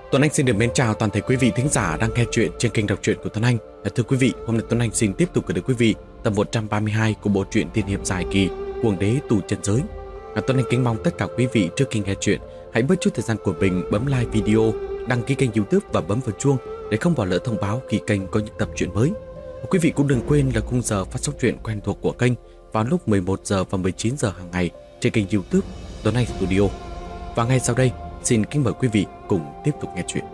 Tuấn Anh xin được mến chào toàn thể quý vị thính giả đang nghe chuyện trên kênh đọc truyện của Tuấn Anh. Thưa quý vị, hôm nay Tuấn Anh xin tiếp tục gửi đến quý vị tập 132 của bộ truyện tiên hiệp dài kỳ Cuồng Đế Tù Chân Giới. Tuấn Anh kính mong tất cả quý vị trước khi nghe chuyện hãy bớt chút thời gian của mình bấm like video, đăng ký kênh YouTube và bấm vào chuông để không bỏ lỡ thông báo khi kênh có những tập truyện mới. Quý vị cũng đừng quên là khung giờ phát sóng truyện quen thuộc của kênh vào lúc 11 giờ và 19 giờ hàng ngày trên kênh YouTube Tuấn Anh Studio. Và ngay sau đây, xin kính mời quý vị cùng tiếp tục nghe chuyện.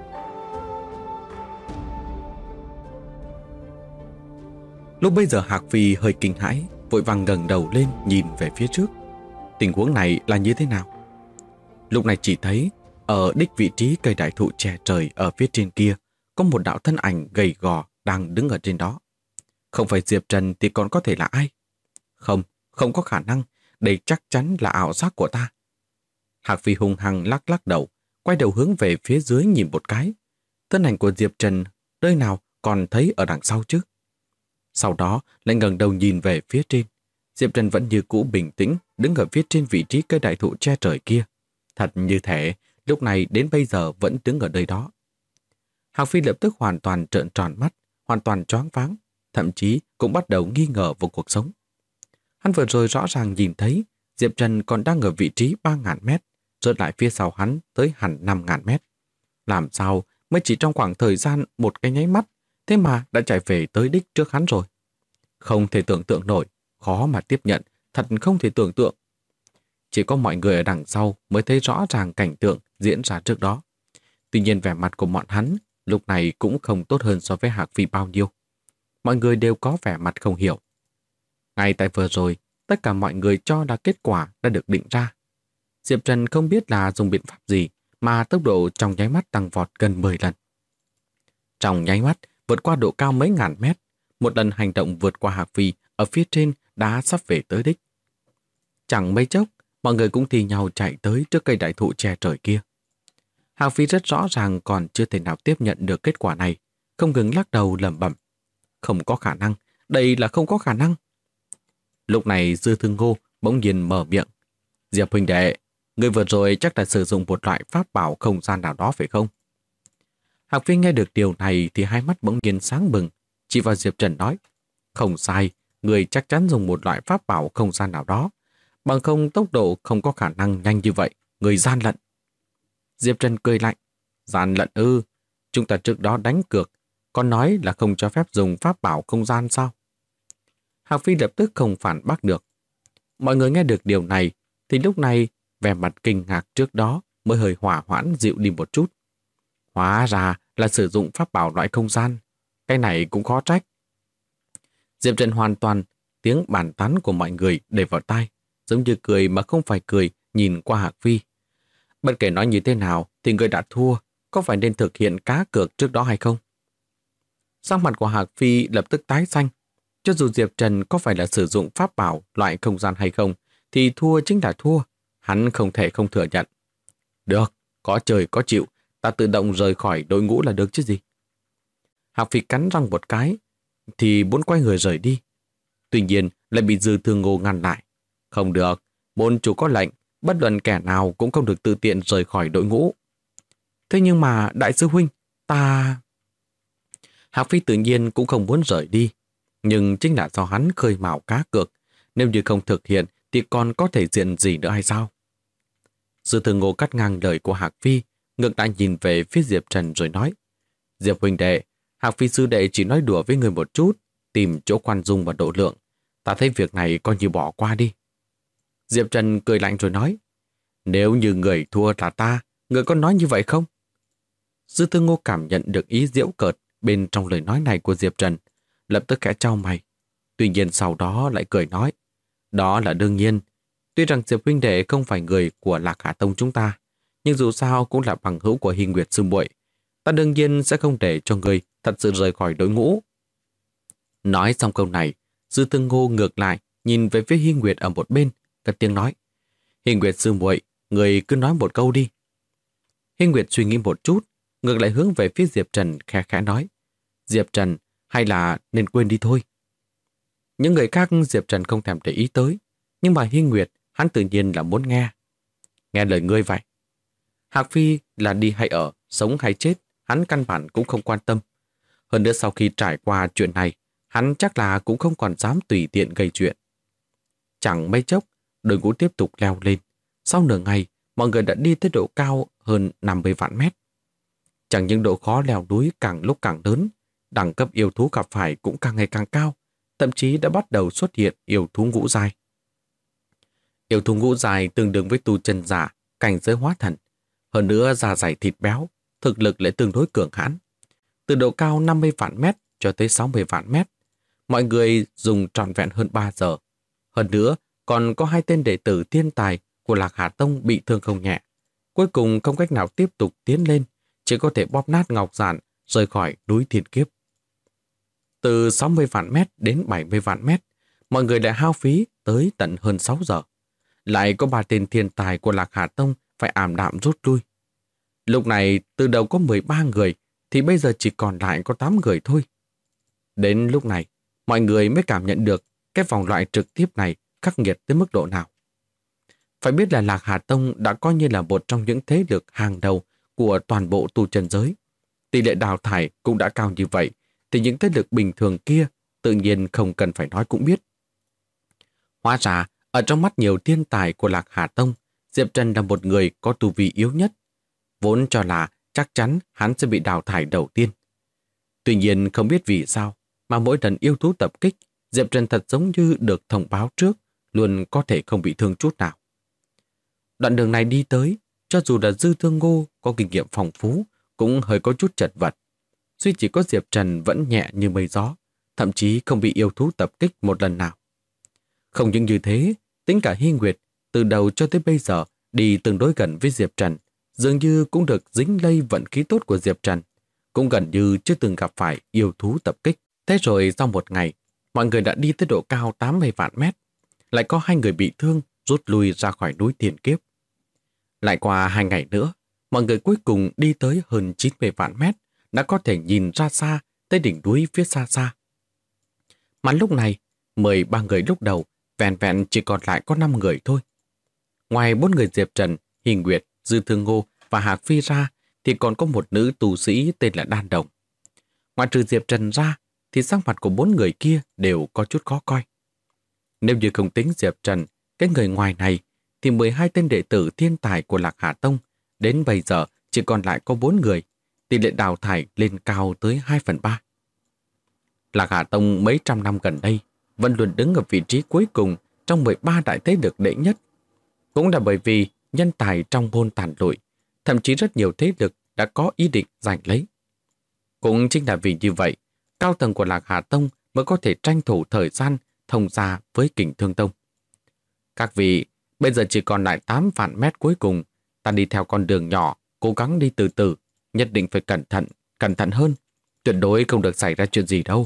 Lúc bây giờ Hạc Phi hơi kinh hãi, vội vàng ngẩng đầu lên nhìn về phía trước. Tình huống này là như thế nào? Lúc này chỉ thấy ở đích vị trí cây đại thụ che trời ở phía trên kia có một đạo thân ảnh gầy gò đang đứng ở trên đó. Không phải Diệp Trần thì còn có thể là ai? Không có khả năng, đây chắc chắn là ảo giác của ta. Hạc Phi hung hăng lắc lắc đầu, quay đầu hướng về phía dưới nhìn một cái. Thân ảnh của Diệp Trần nơi nào còn thấy ở đằng sau chứ? Sau đó lại ngẩng đầu nhìn về phía trên. Diệp Trần vẫn như cũ bình tĩnh đứng ở phía trên vị trí cây đại thụ che trời kia. Thật như thể lúc này đến bây giờ vẫn đứng ở nơi đó. Hạc Phi lập tức hoàn toàn trợn tròn mắt, hoàn toàn choáng váng, thậm chí cũng bắt đầu nghi ngờ vào cuộc sống. Hắn vừa rồi rõ ràng nhìn thấy Diệp Trần còn đang ở vị trí 3.000 mét, rớt lại phía sau hắn tới hẳn 5.000 mét. Làm sao mới chỉ trong khoảng thời gian một cái nháy mắt, thế mà đã chạy về tới đích trước hắn rồi? Không thể tưởng tượng nổi, khó mà tiếp nhận, thật không thể tưởng tượng. Chỉ có mọi người ở đằng sau mới thấy rõ ràng cảnh tượng diễn ra trước đó. Tuy nhiên vẻ mặt của bọn hắn lúc này cũng không tốt hơn so với Hạc Phi bao nhiêu. Mọi người đều có vẻ mặt không hiểu. Ngay tại vừa rồi, tất cả mọi người cho là kết quả đã được định ra. Diệp Trần không biết là dùng biện pháp gì mà tốc độ trong nháy mắt tăng vọt gần 10 lần. Trong nháy mắt vượt qua độ cao mấy ngàn mét, một lần hành động vượt qua Hạc Phi ở phía trên đã sắp về tới đích. Chẳng mấy chốc, mọi người cũng thi nhau chạy tới trước cây đại thụ che trời kia. Hạc Phi rất rõ ràng còn chưa thể nào tiếp nhận được kết quả này, không ngừng lắc đầu lẩm bẩm. Không có khả năng, đây là không có khả năng. Lúc này Dư Thương Ngô bỗng nhiên mở miệng. Diệp huynh đệ, người vừa rồi chắc là sử dụng một loại pháp bảo không gian nào đó phải không? Hạc Phi nghe được điều này thì hai mắt bỗng nhiên sáng bừng, chỉ vào Diệp Trần nói. Không sai, người chắc chắn dùng một loại pháp bảo không gian nào đó. Bằng không tốc độ không có khả năng nhanh như vậy, người gian lận. Diệp Trần cười lạnh. Gian lận ư? Chúng ta trước đó đánh cược, còn nói là không cho phép dùng pháp bảo không gian sao? Hạc Phi lập tức không phản bác được. Mọi người nghe được điều này thì lúc này vẻ mặt kinh ngạc trước đó mới hơi hỏa hoãn dịu đi một chút. Hóa ra là sử dụng pháp bảo loại không gian. Cái này cũng khó trách. Diệp Trần hoàn toàn tiếng bàn tán của mọi người để vào tai, giống như cười mà không phải cười nhìn qua Hạc Phi. Bất kể nói như thế nào thì người đã thua, có phải nên thực hiện cá cược trước đó hay không? Sắc mặt của Hạc Phi lập tức tái xanh. Cho dù Diệp Trần có phải là sử dụng pháp bảo loại không gian hay không, thì thua chính là thua. Hắn không thể không thừa nhận. Được, có trời có chịu, ta tự động rời khỏi đội ngũ là được chứ gì. Hạc Phi cắn răng một cái, thì muốn quay người rời đi. Tuy nhiên lại bị Dư Thương Ngô ngăn lại. Không được, môn chủ có lệnh, bất luận kẻ nào cũng không được tự tiện rời khỏi đội ngũ. Thế nhưng mà đại sư huynh, ta... Hạc Phi tự nhiên cũng không muốn rời đi. Nhưng chính là do hắn khơi mào cá cược. Nếu như không thực hiện thì còn có thể diện gì nữa hay sao? Dư Thương Ngô cắt ngang lời của Hạc Phi, ngược lại nhìn về phía Diệp Trần rồi nói. Diệp huynh đệ, Hạc Phi sư đệ chỉ nói đùa với người một chút, tìm chỗ khoan dung và độ lượng. Ta thấy việc này coi như bỏ qua đi. Diệp Trần cười lạnh rồi nói. Nếu như người thua là ta, người có nói như vậy không? Dư Thương Ngô cảm nhận được ý giễu cợt bên trong lời nói này của Diệp Trần, lập tức khẽ chau mày. Tuy nhiên sau đó lại cười nói. Đó là đương nhiên. Tuy rằng Diệp huynh đệ không phải người của Lạc Hà Tông chúng ta, nhưng dù sao cũng là bằng hữu của Hy Nguyệt sư muội. Ta đương nhiên sẽ không để cho người thật sự rời khỏi đội ngũ. Nói xong câu này, Dư Thương Ngô ngược lại nhìn về phía Hy Nguyệt ở một bên, cất tiếng nói. Hy Nguyệt sư muội, người cứ nói một câu đi. Hy Nguyệt suy nghĩ một chút, ngược lại hướng về phía Diệp Trần khẽ khẽ nói. Diệp Trần, hay là nên quên đi thôi. Những người khác Diệp Trần không thèm để ý tới, nhưng mà Hy Nguyệt hắn tự nhiên là muốn nghe. Nghe lời ngươi vậy. Hạc Phi là đi hay ở, sống hay chết, hắn căn bản cũng không quan tâm. Hơn nữa sau khi trải qua chuyện này, hắn chắc là cũng không còn dám tùy tiện gây chuyện. Chẳng mấy chốc, đội ngũ tiếp tục leo lên. Sau nửa ngày, mọi người đã đi tới độ cao hơn 50 vạn mét. Chẳng những độ khó leo núi càng lúc càng lớn, đẳng cấp yêu thú gặp phải cũng càng ngày càng cao, thậm chí đã bắt đầu xuất hiện yêu thú ngũ giai. Yêu thú ngũ giai tương đương với tu chân giả, cảnh giới hóa thần. Hơn nữa da dày thịt béo, thực lực lại tương đối cường hãn. Từ độ cao 50 vạn mét cho tới 60 vạn mét, mọi người dùng trọn vẹn hơn 3 giờ. Hơn nữa, còn có 2 tên đệ tử thiên tài của Lạc Hà Tông bị thương không nhẹ. Cuối cùng không cách nào tiếp tục tiến lên, chỉ có thể bóp nát ngọc giản rời khỏi núi thiên kiếp. Từ 60 vạn mét đến 70 vạn mét, mọi người lại hao phí tới tận hơn 6 giờ. Lại có 3 tên thiên tài của Lạc Hà Tông phải ảm đạm rút lui. Lúc này từ đầu có 13 người thì bây giờ chỉ còn lại có 8 người thôi. Đến lúc này, mọi người mới cảm nhận được cái vòng loại trực tiếp này khắc nghiệt tới mức độ nào. Phải biết là Lạc Hà Tông đã coi như là một trong những thế lực hàng đầu của toàn bộ tu chân giới. Tỷ lệ đào thải cũng đã cao như vậy, thì những thế lực bình thường kia tự nhiên không cần phải nói cũng biết. Hóa ra, ở trong mắt nhiều thiên tài của Lạc Hà Tông, Diệp Trần là một người có tu vi yếu nhất. Vốn cho là chắc chắn hắn sẽ bị đào thải đầu tiên. Tuy nhiên không biết vì sao mà mỗi lần yêu thú tập kích, Diệp Trần thật giống như được thông báo trước, luôn có thể không bị thương chút nào. Đoạn đường này đi tới, cho dù là Dư Thương Ngô có kinh nghiệm phong phú, cũng hơi có chút chật vật. Duy chỉ có Diệp Trần vẫn nhẹ như mây gió, thậm chí không bị yêu thú tập kích một lần nào. Không những như thế, tính cả Hy Nguyệt, từ đầu cho tới bây giờ đi tương đối gần với Diệp Trần, dường như cũng được dính lây vận khí tốt của Diệp Trần, cũng gần như chưa từng gặp phải yêu thú tập kích. Thế rồi sau một ngày, mọi người đã đi tới độ cao 80 vạn mét, lại có 2 người bị thương rút lui ra khỏi núi Thiên Kiếp. Lại qua 2 ngày nữa, mọi người cuối cùng đi tới hơn 90 vạn mét, đã có thể nhìn ra xa tới đỉnh núi phía xa xa. Mà lúc này, 13 người lúc đầu, vẹn vẹn chỉ còn lại có 5 người thôi. Ngoài 4 người Diệp Trần, Hy Nguyệt, Dư Thương Ngô và Hạc Phi ra, thì còn có một nữ tu sĩ tên là Đan Đồng. Ngoài trừ Diệp Trần ra, thì sắc mặt của 4 người kia đều có chút khó coi. Nếu như không tính Diệp Trần, cái người ngoài này, thì 12 tên đệ tử thiên tài của Lạc Hà Tông đến bây giờ chỉ còn lại có 4 người, tỷ lệ đào thải lên cao tới 2/3. Lạc Hà Tông mấy trăm năm gần đây vẫn luôn đứng ở vị trí cuối cùng trong 13 đại thế lực đệ nhất. Cũng là bởi vì nhân tài trong môn tàn lụi, thậm chí rất nhiều thế lực đã có ý định giành lấy. Cũng chính là vì như vậy, cao tầng của Lạc Hà Tông mới có thể tranh thủ thời gian thông gia với Kình Thương Tông. Các vị, bây giờ chỉ còn lại 8 vạn mét cuối cùng, ta đi theo con đường nhỏ, cố gắng đi từ từ, nhất định phải cẩn thận hơn, tuyệt đối không được xảy ra chuyện gì đâu.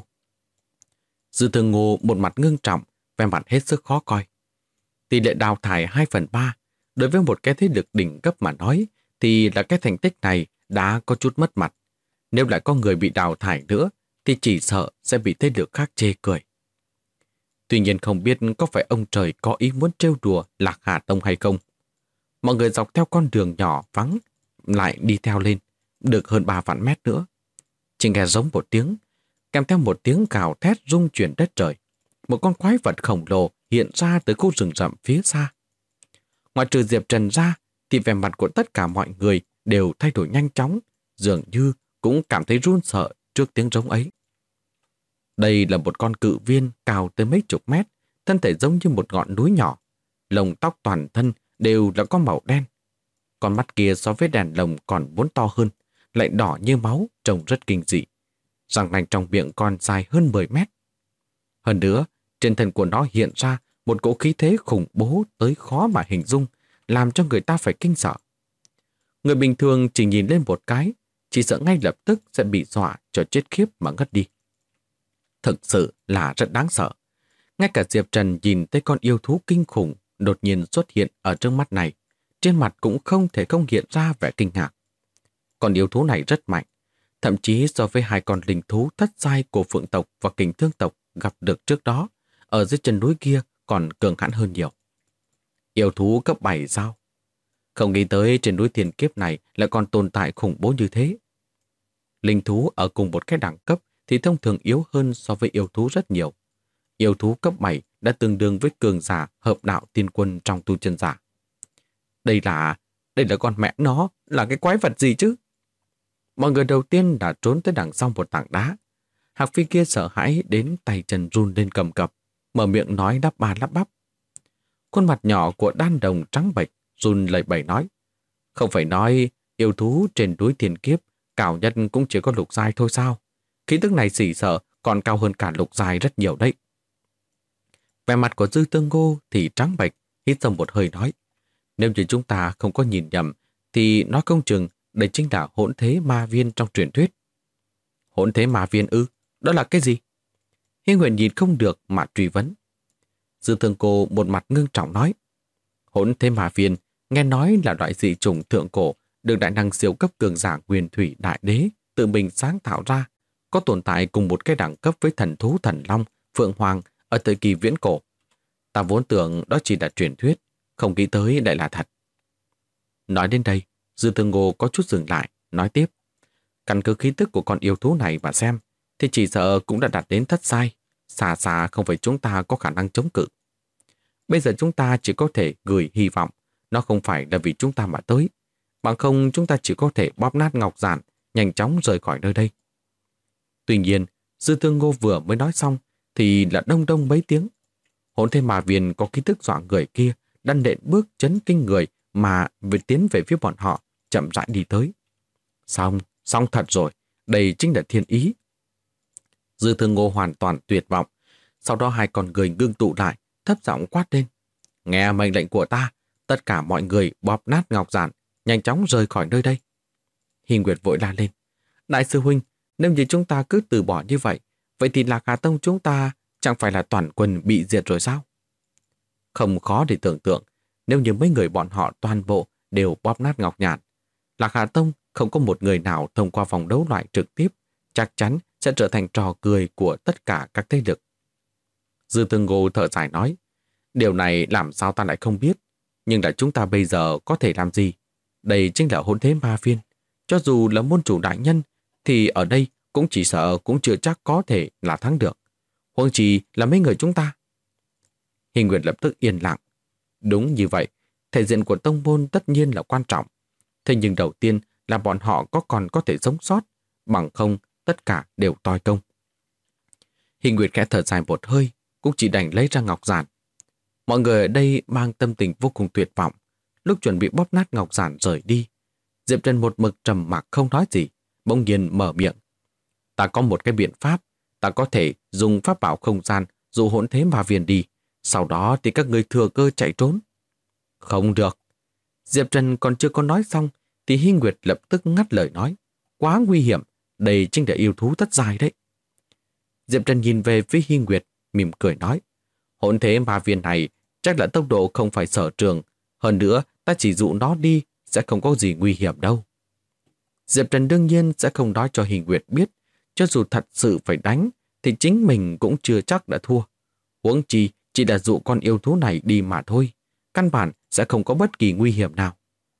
Dư Thương Ngô một mặt ngưng trọng, vẻ mặt hết sức khó coi. Tỷ lệ đào thải 2/3, đối với một cái thế lực đỉnh cấp mà nói, thì là cái thành tích này đã có chút mất mặt. Nếu lại có người bị đào thải nữa, thì chỉ sợ sẽ bị thế lực khác chê cười. Tuy nhiên không biết có phải ông trời có ý muốn trêu đùa Lạc Hà Tông hay không. Mọi người dọc theo con đường nhỏ vắng lại đi theo lên, được hơn 3 vạn mét nữa. Chỉ nghe giống một tiếng, kèm theo một tiếng cào thét rung chuyển đất trời. Một con quái vật khổng lồ hiện ra từ khu rừng rậm phía xa. Ngoài trừ Diệp Trần ra, thì vẻ mặt của tất cả mọi người đều thay đổi nhanh chóng, dường như cũng cảm thấy run sợ trước tiếng rống ấy. Đây là một con cự viên cao tới mấy chục mét, thân thể giống như một ngọn núi nhỏ. Lông tóc toàn thân đều là có màu đen. Con mắt kia so với đèn lồng còn muốn to hơn, lại đỏ như máu, trông rất kinh dị. Răng nanh trong miệng còn dài hơn 10 mét. Hơn nữa, trên thân của nó hiện ra một cỗ khí thế khủng bố tới khó mà hình dung, làm cho người ta phải kinh sợ. Người bình thường chỉ nhìn lên một cái, chỉ sợ ngay lập tức sẽ bị dọa cho chết khiếp mà ngất đi. Thực sự là rất đáng sợ. Ngay cả Diệp Trần nhìn thấy con yêu thú kinh khủng đột nhiên xuất hiện ở trước mắt này, trên mặt cũng không thể không hiện ra vẻ kinh ngạc. Con yêu thú này rất mạnh, thậm chí so với 2 con linh thú thất giai của Phượng tộc và Kình Thương tộc gặp được trước đó, ở dưới chân núi kia còn cường hãn hơn nhiều. Yêu thú cấp 7 sao? Không nghĩ tới trên núi thiên kiếp này lại còn tồn tại khủng bố như thế. Linh thú ở cùng một cái đẳng cấp thì thông thường yếu hơn so với yêu thú rất nhiều. Yêu thú cấp 7 đã tương đương với cường giả hợp đạo tiên quân trong tu chân giả. Đây là con mẹ nó, là cái quái vật gì chứ? Mọi người đầu tiên đã trốn tới đằng sau một tảng đá. Hạc Phi kia sợ hãi đến tay chân run lên cầm cập, mở miệng nói đáp ba lắp bắp. Khuôn mặt nhỏ của Đan Đồng trắng bệch, run lẩy bẩy nói. Không phải nói yêu thú trên núi thiên kiếp, cao nhất cũng chỉ có lục giai thôi sao? Khí tức này xỉ sợ còn cao hơn cả lục giai rất nhiều đấy. Vẻ mặt của Dư Tương Ngô thì trắng bệch, hít sâu một hơi nói. Nếu như chúng ta không có nhìn nhầm, thì nói không chừng đây chính là hỗn thế ma viên trong truyền thuyết. Hỗn thế ma viên ư? Đó là cái gì? Hiên Nguyện nhìn không được mà truy vấn. Dư Thương Cô một mặt ngưng trọng nói. Hỗn thế ma viên nghe nói là loại dị chủng thượng cổ được đại năng siêu cấp cường giả Nguyên Thủy Đại Đế tự mình sáng tạo ra, có tồn tại cùng một cái đẳng cấp với thần thú thần long, phượng hoàng ở thời kỳ viễn cổ. Ta vốn tưởng đó chỉ là truyền thuyết, không nghĩ tới lại là thật. Nói đến đây, Dư Thương Ngô có chút dừng lại, nói tiếp. Căn cứ khí tức của con yêu thú này mà xem, thì chỉ sợ cũng đã đạt đến thất giai, xa xa không phải chúng ta có khả năng chống cự. Bây giờ chúng ta chỉ có thể gửi hy vọng, nó không phải là vì chúng ta mà tới, bằng không chúng ta chỉ có thể bóp nát ngọc giản, nhanh chóng rời khỏi nơi đây. Tuy nhiên, Dư Thương Ngô vừa mới nói xong, thì là đông đông mấy tiếng. Hỗn thế ma viên có khí tức dọa người kia, đang nện bước chấn kinh người mà tiến về phía bọn họ, chậm rãi đi tới. Xong thật rồi, đây chính là thiên ý. Dư Thương Ngô hoàn toàn tuyệt vọng. Sau đó hai con người ngưng tụ lại, thấp giọng quát lên. Nghe mệnh lệnh của ta, tất cả mọi người bóp nát ngọc giản, nhanh chóng rời khỏi nơi đây. Hi Nguyệt vội la lên. Đại sư huynh, nếu như chúng ta cứ từ bỏ như vậy, vậy thì Lạc Hà Tông chúng ta chẳng phải là toàn quân bị diệt rồi sao? Không khó để tưởng tượng, nếu như mấy người bọn họ toàn bộ đều bóp nát ngọc nhạn, Lạc Hà Tông không có một người nào thông qua vòng đấu loại trực tiếp, chắc chắn sẽ trở thành trò cười của tất cả các thế lực. Dư Thương Ngô thở dài nói, điều này làm sao ta lại không biết, nhưng là chúng ta bây giờ có thể làm gì? Đây chính là hỗn thế ma viên. Cho dù là môn chủ đại nhân, thì ở đây cũng chỉ sợ cũng chưa chắc có thể là thắng được. Huống chi là mấy người chúng ta. Hình Nguyệt lập tức yên lặng. Đúng như vậy, thể diện của tông môn tất nhiên là quan trọng. Thế nhưng đầu tiên là bọn họ còn có thể sống sót, bằng không tất cả đều toi công. Hình Nguyệt khẽ thở dài một hơi, cũng chỉ đành lấy ra ngọc giản. Mọi người ở đây mang tâm tình vô cùng tuyệt vọng. Lúc chuẩn bị bóp nát ngọc giản rời đi, Diệp Trần một mực trầm mặc không nói gì, bỗng nhiên mở miệng. Ta có một cái biện pháp, ta có thể dùng pháp bảo không gian dụ hỗn thế ma viên đi, sau đó thì các người thừa cơ chạy trốn. Không được. Diệp Trần còn chưa có nói xong thì Hi Nguyệt lập tức ngắt lời nói. Quá nguy hiểm, đây chính là yêu thú thất giai đấy. Diệp Trần nhìn về phía Hi Nguyệt, mỉm cười nói. Hỗn thế ma viên này chắc là tốc độ không phải sở trường, hơn nữa ta chỉ dụ nó đi sẽ không có gì nguy hiểm đâu. Diệp Trần đương nhiên sẽ không nói cho Hi Nguyệt biết, cho dù thật sự phải đánh thì chính mình cũng chưa chắc đã thua. Huống chi chỉ là dụ con yêu thú này đi mà thôi, căn bản sẽ không có bất kỳ nguy hiểm nào.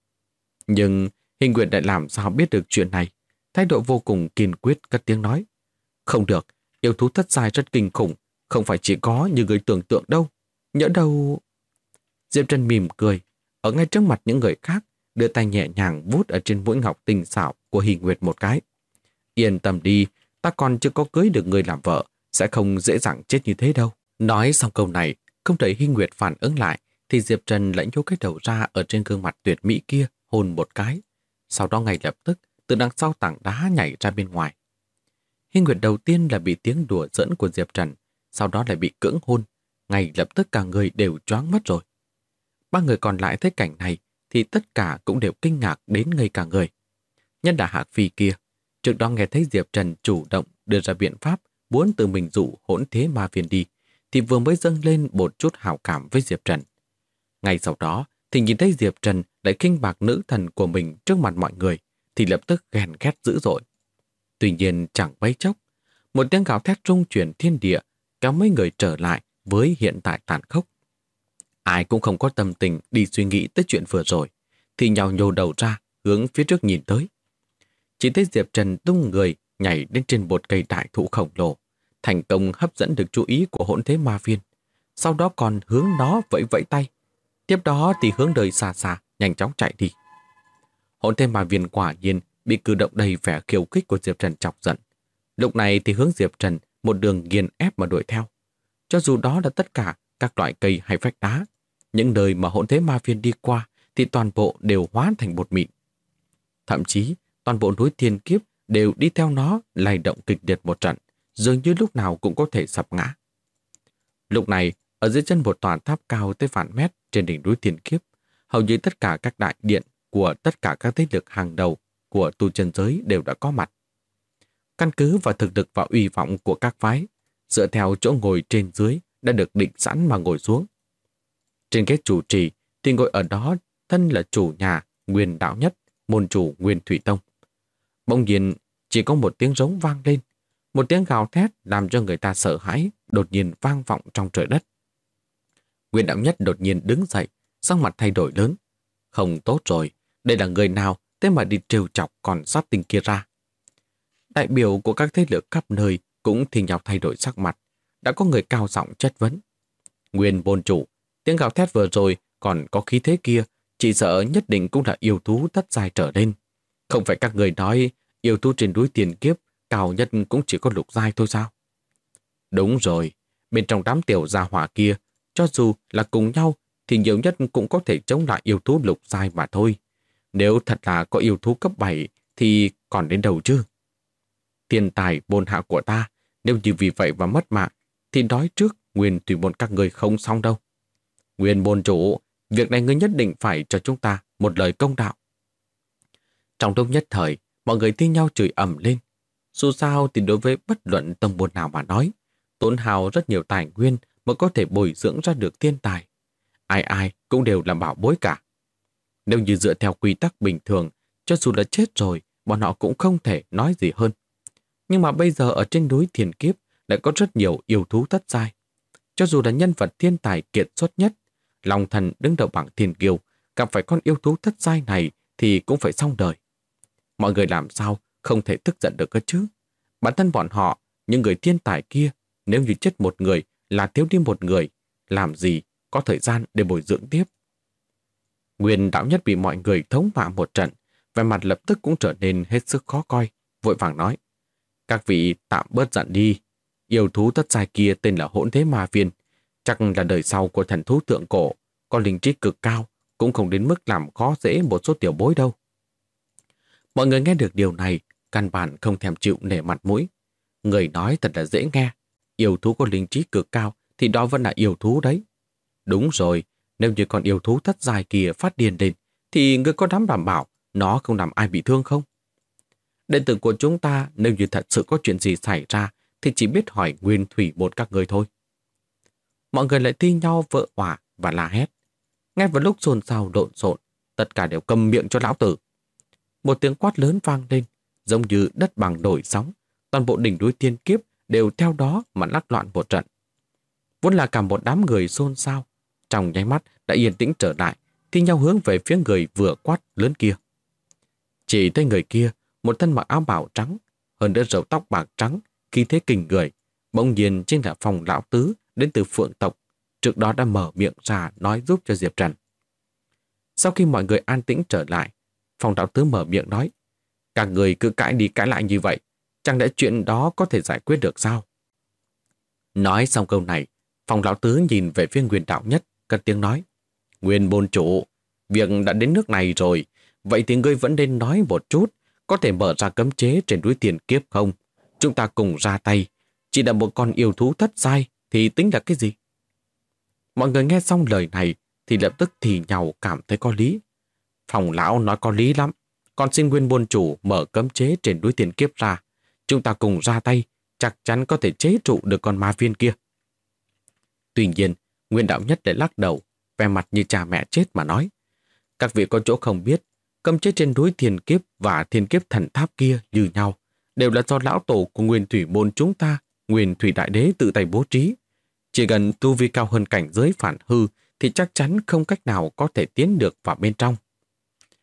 Nhưng Hi Nguyệt lại làm sao biết được chuyện này, thái độ vô cùng kiên quyết cất tiếng nói. Không được, yêu thú thất giai rất kinh khủng, không phải chỉ có như người tưởng tượng đâu. Nhỡ đâu... Diệp Trần mỉm cười, ở ngay trước mặt những người khác, đưa tay nhẹ nhàng vuốt ở trên mũi ngọc tinh xảo của Hi Nguyệt một cái. Yên tâm đi, ta còn chưa có cưới được người làm vợ, sẽ không dễ dàng chết như thế đâu. Nói xong câu này, không đợi Hi Nguyệt phản ứng lại, thì Diệp Trần lại nhô cái đầu ra ở trên gương mặt tuyệt mỹ kia, hôn một cái. Sau đó ngay lập tức, từ đằng sau tảng đá nhảy ra bên ngoài. Hi Nguyệt đầu tiên là bị tiếng đùa giỡn của Diệp Trần, sau đó lại bị cưỡng hôn. Ngay lập tức cả người đều choáng mất rồi. Ba người còn lại thấy cảnh này, thì tất cả cũng đều kinh ngạc đến ngây cả người. Nhất là Hạc Phi kia, trước đó nghe thấy Diệp Trần chủ động đưa ra biện pháp muốn tự mình dụ hỗn thế ma viên đi, thì vừa mới dâng lên một chút hảo cảm với Diệp Trần. Ngay sau đó, thì nhìn thấy Diệp Trần lại khinh bạc nữ thần của mình trước mặt mọi người, thì lập tức ghen ghét dữ dội. Tuy nhiên chẳng mấy chốc, một tiếng gào thét rung chuyển thiên địa kéo mấy người trở lại với hiện tại tàn khốc. Ai cũng không có tâm tình đi suy nghĩ tới chuyện vừa rồi, thì nhào nhô đầu ra, hướng phía trước nhìn tới. Chỉ thấy Diệp Trần tung người nhảy lên trên một cây đại thụ khổng lồ, thành công hấp dẫn được chú ý của Hỗn Thế Ma Viên. Sau đó còn hướng nó vẫy vẫy tay. Tiếp đó thì hướng đời xa xa, nhanh chóng chạy đi. Hỗn Thế Ma Viên quả nhiên bị cử động đầy vẻ khiêu khích của Diệp Trần chọc giận. Lúc này thì hướng Diệp Trần một đường nghiền ép mà đuổi theo. Cho dù đó là tất cả các loại cây hay vách đá, những nơi mà Hỗn Thế Ma Viên đi qua thì toàn bộ đều hóa thành bột mịn. Thậm chí toàn bộ núi Thiên Kiếp đều đi theo nó lay động kịch liệt một trận, dường như lúc nào cũng có thể sập ngã. Lúc này, ở dưới chân một tòa tháp cao tới vạn mét trên đỉnh núi Thiên Kiếp, hầu như tất cả các đại điện của tất cả các thế lực hàng đầu của tu chân giới đều đã có mặt. Căn cứ vào thực lực và uy vọng của các phái, dựa theo chỗ ngồi trên dưới đã được định sẵn mà ngồi xuống. Trên ghế chủ trì thì ngồi ở đó thân là chủ nhà Nguyên Đạo Nhất, môn chủ Nguyên Thủy Tông. Bỗng nhiên chỉ có một tiếng rống vang lên, một tiếng gào thét làm cho người ta sợ hãi đột nhiên vang vọng trong trời đất. Nguyên Đạo Nhất đột nhiên đứng dậy, sắc mặt thay đổi lớn. Không tốt rồi, đây là người nào thế mà đi trêu chọc con sát tinh kia ra. Đại biểu của các thế lực khắp nơi cũng thì nhau thay đổi sắc mặt. Đã có người cao giọng chất vấn. Nguyên môn chủ, tiếng gào thét vừa rồi còn có khí thế kia, chỉ sợ nhất định cũng là yêu thú thất giai trở lên. Không phải các người nói yêu thú trên núi Tiền Kiếp cao nhất cũng chỉ có lục giai thôi sao? Đúng rồi, bên trong đám tiểu gia hỏa kia, cho dù là cùng nhau thì nhiều nhất cũng có thể chống lại yêu thú lục giai mà thôi. Nếu thật là có yêu thú cấp 7 thì còn đến đâu chứ? Tiền tài môn hạ của ta, nếu như vì vậy mà mất mạng, thì nói trước Nguyên Thủy môn các người không xong đâu. Nguyên môn chủ, việc này ngươi nhất định phải cho chúng ta một lời công đạo. Trong lúc nhất thời, mọi người thi nhau chửi ầm lên. Dù sao thì đối với bất luận tông môn nào mà nói, tốn hao rất nhiều tài nguyên mới có thể bồi dưỡng ra được thiên tài. Ai ai cũng đều là bảo bối cả. Nếu như dựa theo quy tắc bình thường, cho dù là chết rồi, bọn họ cũng không thể nói gì hơn. Nhưng mà bây giờ ở trên núi Thiên Kiếp lại có rất nhiều yêu thú thất giai. Cho dù là nhân vật thiên tài kiệt xuất nhất, Long Thần đứng đầu bảng thiên kiêu, gặp phải con yêu thú thất giai này thì cũng phải xong đời. Mọi người làm sao không thể tức giận được cơ chứ? Bản thân bọn họ, những người thiên tài kia, nếu như chết một người là thiếu đi một người, làm gì có thời gian để bồi dưỡng tiếp. Nguyên Đạo Nhất bị mọi người thống mạ một trận, vẻ mặt lập tức cũng trở nên hết sức khó coi, vội vàng nói. Các vị tạm bớt giận đi. Yêu thú thất giai kia tên là Hỗn Thế Ma Viên, chắc là đời sau của thần thú thượng cổ, có linh trí cực cao, cũng không đến mức làm khó dễ một số tiểu bối đâu. Mọi người nghe được điều này, căn bản không thèm chịu nể mặt mũi. Người nói thật là dễ nghe. Yêu thú có linh trí cực cao thì đó vẫn là yêu thú đấy. Đúng rồi, nếu như con yêu thú thất giai kia phát điên lên, thì người có dám đảm bảo nó không làm ai bị thương không? Đệ tử của chúng ta nếu như thật sự có chuyện gì xảy ra thì chỉ biết hỏi Nguyên Thủy một các người thôi. Mọi người lại thi nhau vỡ òa và la hét. Ngay vào lúc xôn xao lộn xộn, tất cả đều câm miệng cho lão tử. Một tiếng quát lớn vang lên, giống như đất bằng nổi sóng, toàn bộ đỉnh núi Thiên Kiếp đều theo đó mà lắc loạn một trận. Vốn là cả một đám người xôn xao, trong nháy mắt đã yên tĩnh trở lại, thi nhau hướng về phía người vừa quát lớn kia. Chỉ thấy người kia, một thân mặc áo bào trắng, hơn nữa râu tóc bạc trắng, khí thế kinh người, bỗng nhiên chính là Phong lão tứ đến từ Phượng tộc, trước đó đã mở miệng ra nói giúp cho Diệp Trần. Sau khi mọi người an tĩnh trở lại, Phong lão tứ mở miệng nói, các người cứ cãi đi cãi lại như vậy, chẳng lẽ chuyện đó có thể giải quyết được sao? Nói xong câu này, Phong lão tứ nhìn về phía Nguyên Đạo Nhất, cất tiếng nói, Nguyên môn chủ, việc đã đến nước này rồi, vậy thì ngươi vẫn nên nói một chút, có thể mở ra cấm chế trên núi Tiền Kiếp không? Chúng ta cùng ra tay, chỉ là một con yêu thú thất giai thì tính là cái gì? Mọi người nghe xong lời này thì lập tức thì nhau cảm thấy có lý. Phong lão nói có lý lắm, còn xin Nguyên môn chủ mở cấm chế trên núi Tiền Kiếp ra, chúng ta cùng ra tay, chắc chắn có thể chế trụ được con ma viên kia. Tuy nhiên, Nguyên Đạo Nhất lại lắc đầu, vẻ mặt như cha mẹ chết mà nói, các vị có chỗ không biết, cấm chế trên núi Thiên Kiếp và Thiên Kiếp thần tháp kia như nhau, đều là do lão tổ của Nguyên Thủy môn chúng ta, Nguyên Thủy Đại Đế tự tay bố trí. Chỉ cần tu vi cao hơn cảnh giới phản hư thì chắc chắn không cách nào có thể tiến được vào bên trong.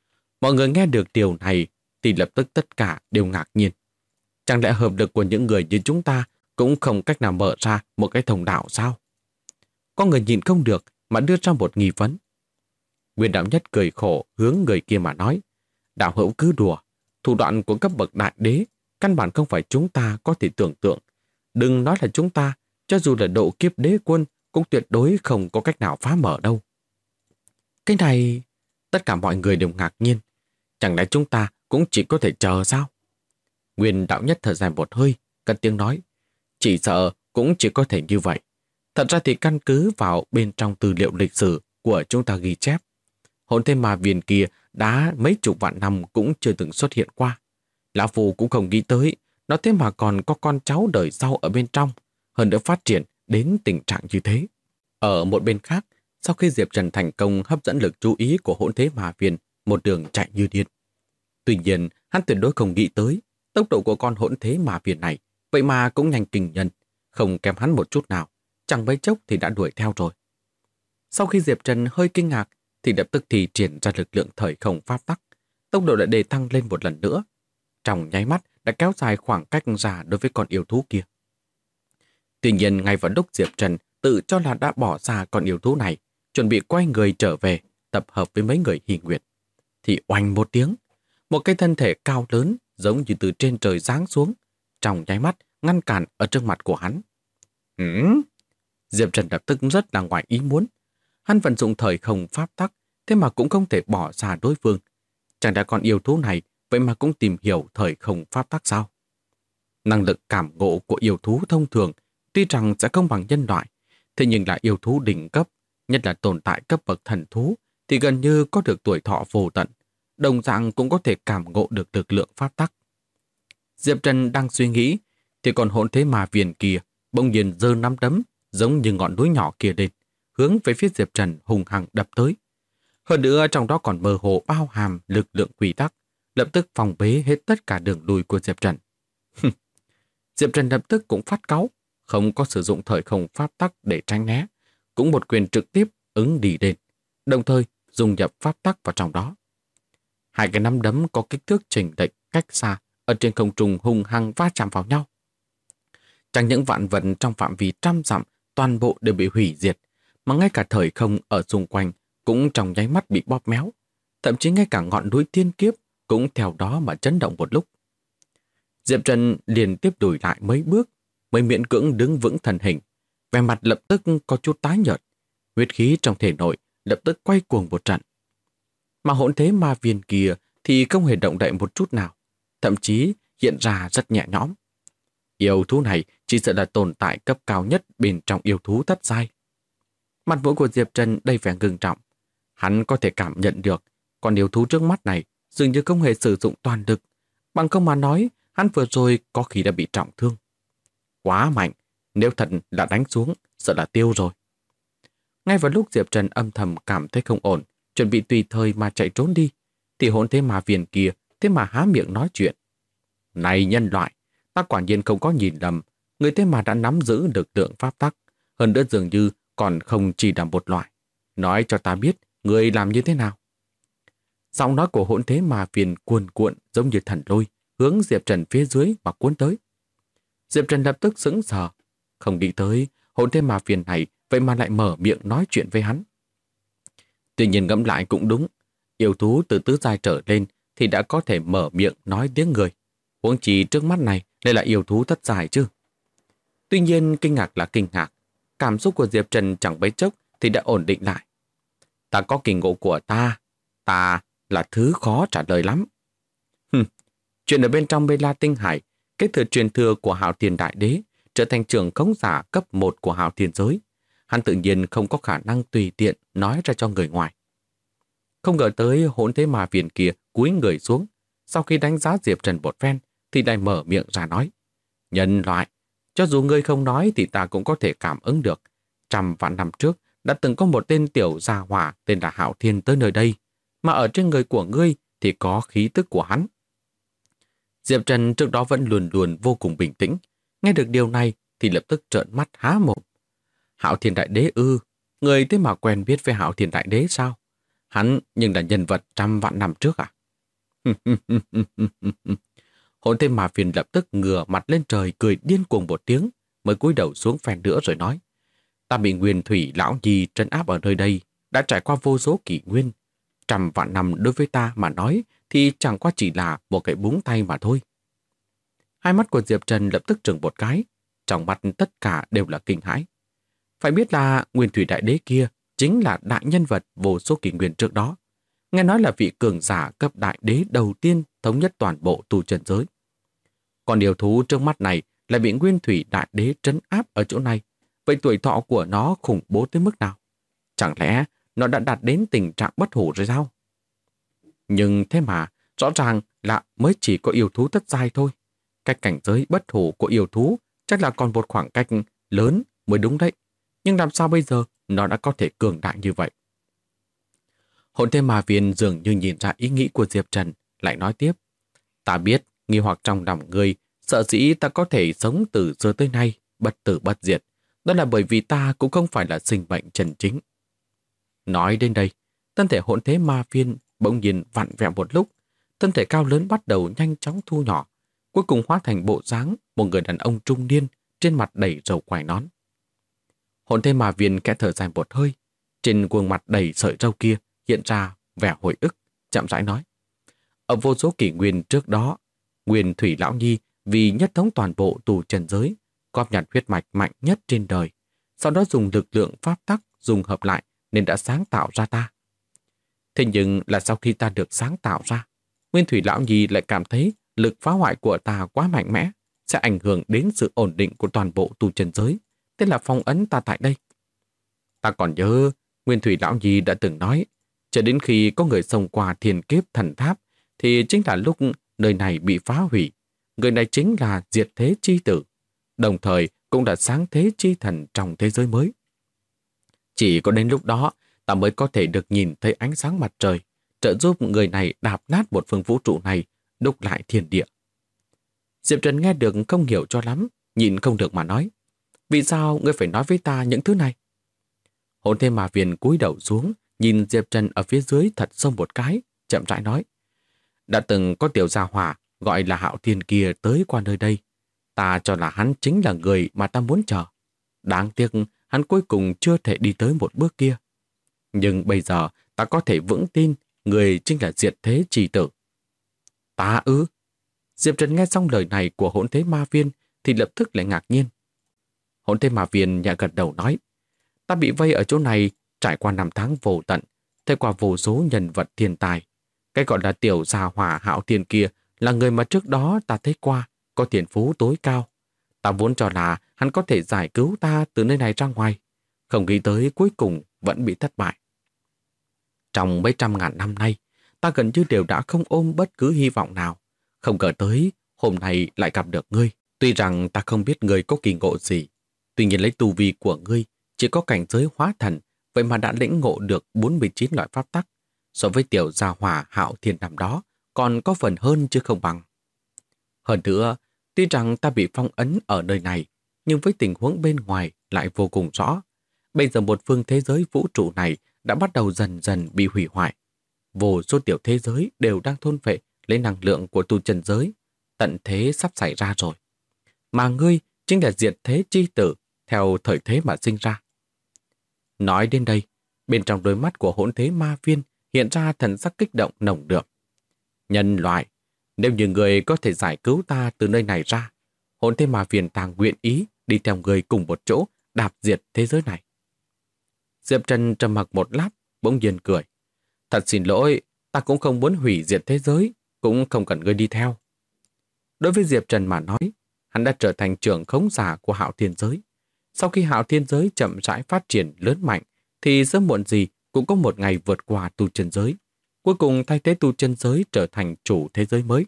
Mọi người nghe được điều này thì lập tức tất cả đều ngạc nhiên. Chẳng lẽ hợp lực của những người như chúng ta cũng không cách nào mở ra một cái thông đạo sao? Có người nhịn không được mà đưa ra một nghi vấn. Nguyên đạo nhất cười khổ hướng người kia mà nói, đạo hữu cứ đùa, thủ đoạn của cấp bậc đại đế căn bản không phải chúng ta có thể tưởng tượng. Đừng nói là chúng ta, cho dù là độ kiếp đế quân cũng tuyệt đối không có cách nào phá mở đâu. Cái này, tất cả mọi người đều ngạc nhiên. Chẳng lẽ chúng ta cũng chỉ có thể chờ sao? Nguyên đạo nhất thở dài một hơi, cất tiếng nói, chỉ sợ cũng chỉ có thể như vậy. Thật ra thì căn cứ vào bên trong tư liệu lịch sử của chúng ta ghi chép, hồn thế ma viên kia đã mấy chục vạn năm cũng chưa từng xuất hiện qua. Lão Phu cũng không nghĩ tới, nó thế mà còn có con cháu đời sau ở bên trong, hơn nữa phát triển đến tình trạng như thế. Ở một bên khác, sau khi Diệp Trần thành công hấp dẫn lực chú ý của hỗn thế ma viên, một đường chạy như điên. Tuy nhiên, hắn tuyệt đối không nghĩ tới, tốc độ của con hỗn thế ma viên này, vậy mà cũng nhanh kinh nhân, không kém hắn một chút nào, chẳng mấy chốc thì đã đuổi theo rồi. Sau khi Diệp Trần hơi kinh ngạc, thì lập tức thì triển ra lực lượng thời không pháp tắc, tốc độ đã đề tăng lên một lần nữa. Trong nháy mắt đã kéo dài khoảng cách ra đối với con yêu thú kia. Tuy nhiên, ngay vào lúc Diệp Trần tự cho là đã bỏ xa con yêu thú này, chuẩn bị quay người trở về, tập hợp với mấy người Hy Nguyệt, thì oanh một tiếng, một cái thân thể cao lớn giống như từ trên trời giáng xuống, trong nháy mắt ngăn cản ở trước mặt của hắn. Diệp Trần lập tức rất là ngoài ý muốn. Hắn vận dụng thời không pháp tắc, thế mà cũng không thể bỏ xa đối phương. Chẳng lẽ con yêu thú này vậy mà cũng tìm hiểu thời không pháp tắc sao? Năng lực cảm ngộ của yêu thú thông thường tuy rằng sẽ không bằng nhân loại, thế nhưng là yêu thú đỉnh cấp, nhất là tồn tại cấp bậc thần thú, thì gần như có được tuổi thọ vô tận, đồng dạng cũng có thể cảm ngộ được lực lượng pháp tắc. Diệp Trần đang suy nghĩ, thì còn hỗn thế ma viên kia bỗng nhiên giơ nắm đấm giống như ngọn núi nhỏ kia lên, hướng về phía Diệp Trần hùng hăng đập tới. Hơn nữa trong đó còn mơ hồ bao hàm lực lượng quy tắc, lập tức phòng bế hết tất cả đường lui của Diệp Trần. Diệp Trần lập tức cũng phát cáu, không có sử dụng thời không pháp tắc để tránh né, cũng một quyền trực tiếp ứng đi lên, đồng thời dùng nhập pháp tắc vào trong đó. Hai cái nắm đấm có kích thước chênh lệch cách xa, ở trên không trung hùng hăng va chạm vào nhau. Chẳng những vạn vật trong phạm vi trăm dặm toàn bộ đều bị hủy diệt, mà ngay cả thời không ở xung quanh cũng trong nháy mắt bị bóp méo, thậm chí ngay cả ngọn núi thiên kiếp cũng theo đó mà chấn động một lúc. Diệp Trần liền tiếp lùi lại mấy bước, mới miễn cưỡng đứng vững thân hình, vẻ mặt lập tức có chút tái nhợt, huyết khí trong thể nội lập tức quay cuồng một trận. Mà hỗn thế ma viên kia thì không hề động đậy một chút nào, thậm chí hiện ra rất nhẹ nhõm. Yêu thú này chỉ sợ là tồn tại cấp cao nhất bên trong yêu thú thất giai. Mặt mũi của Diệp Trần đầy vẻ ngưng trọng. Hắn có thể cảm nhận được con yêu thú trước mắt này dường như không hề sử dụng toàn lực, bằng không mà nói hắn vừa rồi có khi đã bị trọng thương. Quá mạnh, nếu thật là đánh xuống, sợ là tiêu rồi. Ngay vào lúc Diệp Trần âm thầm cảm thấy không ổn, chuẩn bị tùy thời mà chạy trốn đi, thì hỗn thế ma viên kia thế mà há miệng nói chuyện. Này nhân loại, ta quả nhiên không có nhìn lầm, người thế mà đã nắm giữ lực lượng pháp tắc, hơn nữa dường như còn không chỉ là một loại. Nói cho ta biết, người làm như thế nào? Giọng nói của hỗn thế ma viên cuồn cuộn giống như thần lôi, hướng Diệp Trần phía dưới mà cuốn tới. Diệp Trần lập tức sững sờ, không nghĩ tới hỗn thế ma viên này vậy mà lại mở miệng nói chuyện với hắn. Tuy nhiên ngẫm lại cũng đúng, yêu thú từ tứ giai trở lên thì đã có thể mở miệng nói tiếng người, huống chi trước mắt này đây là yêu thú thất giai chứ. Tuy nhiên kinh ngạc là kinh ngạc, cảm xúc của Diệp Trần chẳng mấy chốc thì đã ổn định lại. Ta có kỳ ngộ của ta là thứ khó trả lời lắm. Chuyện ở bên trong Bê La Tinh Hải, kế thừa truyền thừa của Hạo Thiên Đại Đế, trở thành trưởng khống giả cấp 1 của Hạo Thiên giới. Hắn tự nhiên không có khả năng tùy tiện nói ra cho người ngoài. Không ngờ tới hỗn thế ma viên kia cúi người xuống, sau khi đánh giá Diệp Trần một phen thì lại mở miệng ra nói: Nhân loại, cho dù ngươi không nói thì ta cũng có thể cảm ứng được. Trăm vạn năm trước đã từng có một tên tiểu gia hỏa tên là Hạo Thiên tới nơi đây, mà ở trên người của ngươi thì có khí tức của hắn. Diệp Trần trước đó vẫn luôn luôn vô cùng bình tĩnh, nghe được điều này thì lập tức trợn mắt há mồm. Hạo Thiên Đại Đế ư? Người thế mà quen biết với Hạo Thiên Đại Đế sao? Hắn nhưng là nhân vật trăm vạn năm trước à? Hồn thế ma viên lập tức ngửa mặt lên trời cười điên cuồng một tiếng, mới cúi đầu xuống phen nữa rồi nói: Ta bị Nguyên Thủy Lão Nhi trấn áp ở nơi đây, đã trải qua vô số kỷ nguyên. Trăm vạn năm đối với ta mà nói thì chẳng qua chỉ là một cái búng tay mà thôi. Hai mắt của Diệp Trần lập tức trừng một cái, trong mắt tất cả đều là kinh hãi. Phải biết là Nguyên Thủy Đại Đế kia chính là đại nhân vật vô số kỷ nguyên trước đó. Nghe nói là vị cường giả cấp đại đế đầu tiên thống nhất toàn bộ tu chân giới. Còn điều thú trước mắt này là bị Nguyên Thủy Đại Đế trấn áp ở chỗ này. Vậy tuổi thọ của nó khủng bố tới mức nào? Chẳng lẽ nó đã đạt đến tình trạng bất hủ rồi sao? Nhưng thế mà, rõ ràng là mới chỉ có yêu thú thất giai thôi. Cách cảnh giới bất hủ của yêu thú chắc là còn một khoảng cách lớn mới đúng đấy. Nhưng làm sao bây giờ nó đã có thể cường đại như vậy? Hồn Thế Ma Viên dường như nhìn ra ý nghĩ của Diệp Trần, lại nói tiếp. Ta biết, nghi hoặc trong lòng ngươi, sợ dĩ ta có thể sống từ xưa tới nay, bất tử bất diệt. Đó là bởi vì ta cũng không phải là sinh mệnh chân chính. Nói đến đây, thân thể Hồn Thế Ma Viên bỗng nhiên vặn vẹo một lúc, thân thể cao lớn bắt đầu nhanh chóng thu nhỏ, cuối cùng hóa thành bộ dáng một người đàn ông trung niên trên mặt đầy râu quai nón. Hồn Thế Ma Viên khẽ thở dài một hơi, trên khuôn mặt đầy sợi râu kia hiện ra vẻ hồi ức, chậm rãi nói. Ở vô số kỷ nguyên trước đó, Nguyên Thủy Lão Nhi vì nhất thống toàn bộ tu chân giới, góp nhặt huyết mạch mạnh nhất trên đời, sau đó dùng lực lượng pháp tắc dùng hợp lại nên đã sáng tạo ra ta. Thế nhưng là sau khi ta được sáng tạo ra, Nguyên Thủy Lão Nhi lại cảm thấy lực phá hoại của ta quá mạnh mẽ, sẽ ảnh hưởng đến sự ổn định của toàn bộ tu chân giới, thế là phong ấn ta tại đây. Ta còn nhớ, Nguyên Thủy Lão Nhi đã từng nói, cho đến khi có người xông qua thiên kiếp thần tháp, thì chính là lúc nơi này bị phá hủy. Người này chính là Diệt Thế Chi Tử, đồng thời cũng là sáng thế chi thần trong thế giới mới. Chỉ có đến lúc đó, ta mới có thể được nhìn thấy ánh sáng mặt trời, trợ giúp người này đạp nát một phương vũ trụ này, đúc lại thiên địa. Diệp Trần nghe được không hiểu cho lắm, nhịn không được mà nói. Vì sao ngươi phải nói với ta những thứ này? Hồn Thế Ma Viên cúi đầu xuống, nhìn Diệp Trần ở phía dưới thật sâu một cái, chậm rãi nói. Đã từng có tiểu gia hỏa gọi là Hạo Thiên kia tới qua nơi đây. Ta cho là hắn chính là người mà ta muốn chờ. Đáng tiếc hắn cuối cùng chưa thể đi tới một bước kia. Nhưng bây giờ ta có thể vững tin người chính là Diệt Thế Chi Tử. Ta ư? Diệp Trần nghe xong lời này của Hỗn Thế Ma Viên thì lập tức lại ngạc nhiên. Hỗn Thế Ma Viên nhẹ gật đầu nói. Ta bị vây ở chỗ này trải qua năm tháng vô tận, thấy qua vô số nhân vật thiên tài. Cái gọi là tiểu gia hỏa Hạo Thiên kia là người mà trước đó ta thấy qua, có thiên phú tối cao. Ta vốn cho là hắn có thể giải cứu ta từ nơi này ra ngoài, không nghĩ tới cuối cùng vẫn bị thất bại. Trong mấy trăm ngàn năm nay, ta gần như đều đã không ôm bất cứ hy vọng nào. Không ngờ tới, hôm nay lại gặp được ngươi. Tuy rằng ta không biết ngươi có kỳ ngộ gì, tuy nhiên lấy tu vi của ngươi chỉ có cảnh giới hóa thần, vậy mà đã lĩnh ngộ được 49 loại pháp tắc. So với tiểu gia hỏa Hạo Thiên năm đó, còn có phần hơn chứ không bằng. Hơn nữa, tuy rằng ta bị phong ấn ở nơi này, nhưng với tình huống bên ngoài lại vô cùng rõ. Bây giờ một phương thế giới vũ trụ này đã bắt đầu dần dần bị hủy hoại. Vô số tiểu thế giới đều đang thôn phệ lấy năng lượng của tu chân giới. Tận thế sắp xảy ra rồi. Mà ngươi chính là Diệt Thế Chi Tử theo thời thế mà sinh ra. Nói đến đây, bên trong đôi mắt của Hỗn Thế Ma Viên hiện ra thần sắc kích động nồng đượm. Nhân loại, nếu như người có thể giải cứu ta từ nơi này ra, Hỗn Thế Ma Viên ta nguyện ý đi theo người cùng một chỗ đạp diệt thế giới này. Diệp Trần trầm mặc một lát, bỗng nhiên cười. Thật xin lỗi, ta cũng không muốn hủy diệt thế giới, cũng không cần ngươi đi theo. Đối với Diệp Trần mà nói, hắn đã trở thành trưởng khống giả của Hạo Thiên giới. Sau khi Hạo Thiên giới chậm rãi phát triển lớn mạnh, thì sớm muộn gì cũng có một ngày vượt qua tu chân giới, cuối cùng thay thế tu chân giới trở thành chủ thế giới mới.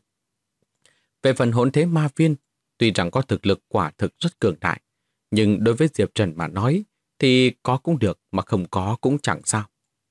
Về phần Hỗn Thế Ma Viên, tuy rằng có thực lực quả thực rất cường đại, nhưng đối với Diệp Trần mà nói, thì có cũng được mà không có cũng chẳng sao.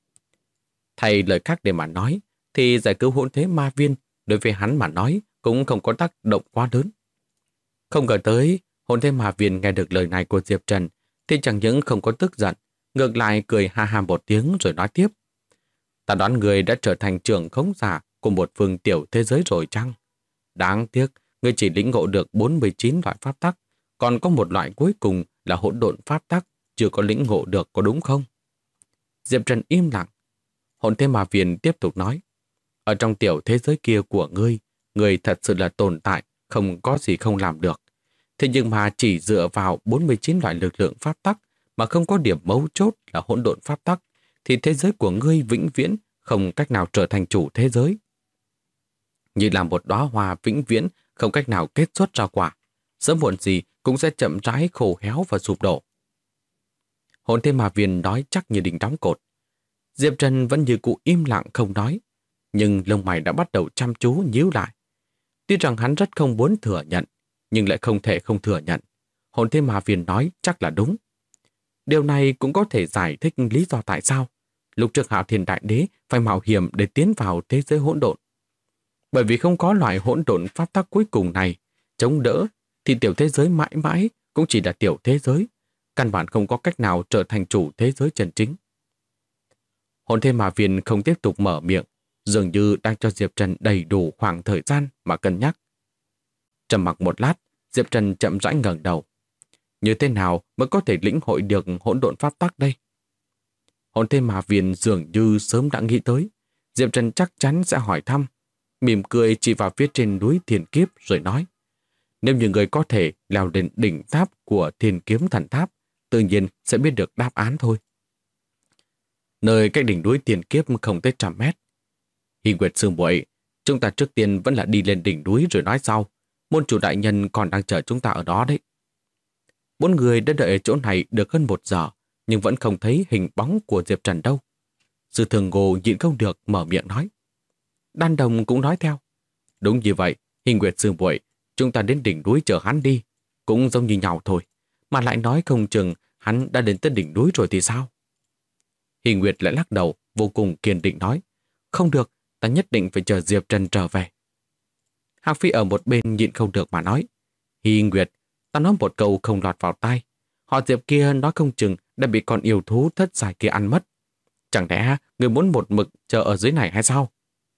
Thay lời khác để mà nói, thì giải cứu Hỗn Thế Ma Viên đối với hắn mà nói cũng không có tác động quá lớn. Không ngờ tới, Hỗn Thế Ma Viên nghe được lời này của Diệp Trần thì chẳng những không có tức giận, ngược lại cười ha ha một tiếng rồi nói tiếp. Ta đoán người đã trở thành trưởng khống giả của một phương tiểu thế giới rồi chăng? Đáng tiếc, ngươi chỉ lĩnh ngộ được 49 loại pháp tắc, còn có một loại cuối cùng là hỗn độn pháp tắc, chưa có lĩnh ngộ được, có đúng không? Diệp Trần im lặng. Hồn Thế Ma Viên tiếp tục nói, ở trong tiểu thế giới kia của ngươi thật sự là tồn tại, không có gì không làm được. Thế nhưng mà chỉ dựa vào 49 loại lực lượng pháp tắc mà không có điểm mấu chốt là hỗn độn pháp tắc, thì thế giới của ngươi vĩnh viễn không cách nào trở thành chủ thế giới. Như là một đóa hoa vĩnh viễn không cách nào kết xuất ra quả, sớm muộn gì cũng sẽ chậm rãi khô héo và sụp đổ. Hồn Thế Ma Viên nói chắc như đinh đóng cột. Diệp Trần vẫn như cụ im lặng không nói, nhưng lông mày đã bắt đầu chăm chú nhíu lại. Tuy rằng hắn rất không muốn thừa nhận, nhưng lại không thể không thừa nhận. Hồn Thế Ma Viên nói chắc là đúng. Điều này cũng có thể giải thích lý do tại sao lúc trước Hạo Thiên Đại Đế phải mạo hiểm để tiến vào thế giới hỗn độn. Bởi vì không có loại hỗn độn pháp tắc cuối cùng này chống đỡ, thì tiểu thế giới mãi mãi cũng chỉ là tiểu thế giới, căn bản không có cách nào trở thành chủ thế giới chân chính. Hồn Thế Ma Viên không tiếp tục mở miệng, dường như đang cho Diệp Trần đầy đủ khoảng thời gian mà cân nhắc. Trầm mặc một lát, Diệp Trần chậm rãi ngẩng đầu. Như thế nào mới có thể lĩnh hội được hỗn độn pháp tắc đây? Hồn Thế Ma Viên dường như sớm đã nghĩ tới, Diệp Trần chắc chắn sẽ hỏi thăm, mỉm cười chỉ vào phía trên núi Thiên Kiếp rồi nói, nếu như người có thể leo lên đỉnh tháp của Thiên Kiếm Thần Tháp, tự nhiên sẽ biết được đáp án thôi. Nơi cách đỉnh núi Thiên Kiếp không tới 100 mét. Hy Nguyệt sư muội, chúng ta trước tiên vẫn là đi lên đỉnh núi rồi nói sau. Môn chủ đại nhân còn đang chờ chúng ta ở đó đấy. 4 người đã đợi ở chỗ này được hơn 1 giờ, nhưng vẫn không thấy hình bóng của Diệp Trần đâu. Sư Thường Ngô nhịn không được mở miệng nói. Đan Đồng cũng nói theo. Đúng như vậy, Hy Nguyệt sư muội, chúng ta đến đỉnh núi chờ hắn đi. Cũng giống như nhau thôi, mà lại nói không chừng hắn đã đến tới đỉnh núi rồi thì sao? Hy Nguyệt lại lắc đầu, vô cùng kiên định nói. Không được, ta nhất định phải chờ Diệp Trần trở về. Hạc Phi ở một bên nhịn không được mà nói. Hy Nguyệt, ta nói một câu không lọt vào tai. Họ Diệp kia nói không chừng đã bị con yêu thú thất dài kia ăn mất. Chẳng lẽ người muốn một mực chờ ở dưới này hay sao?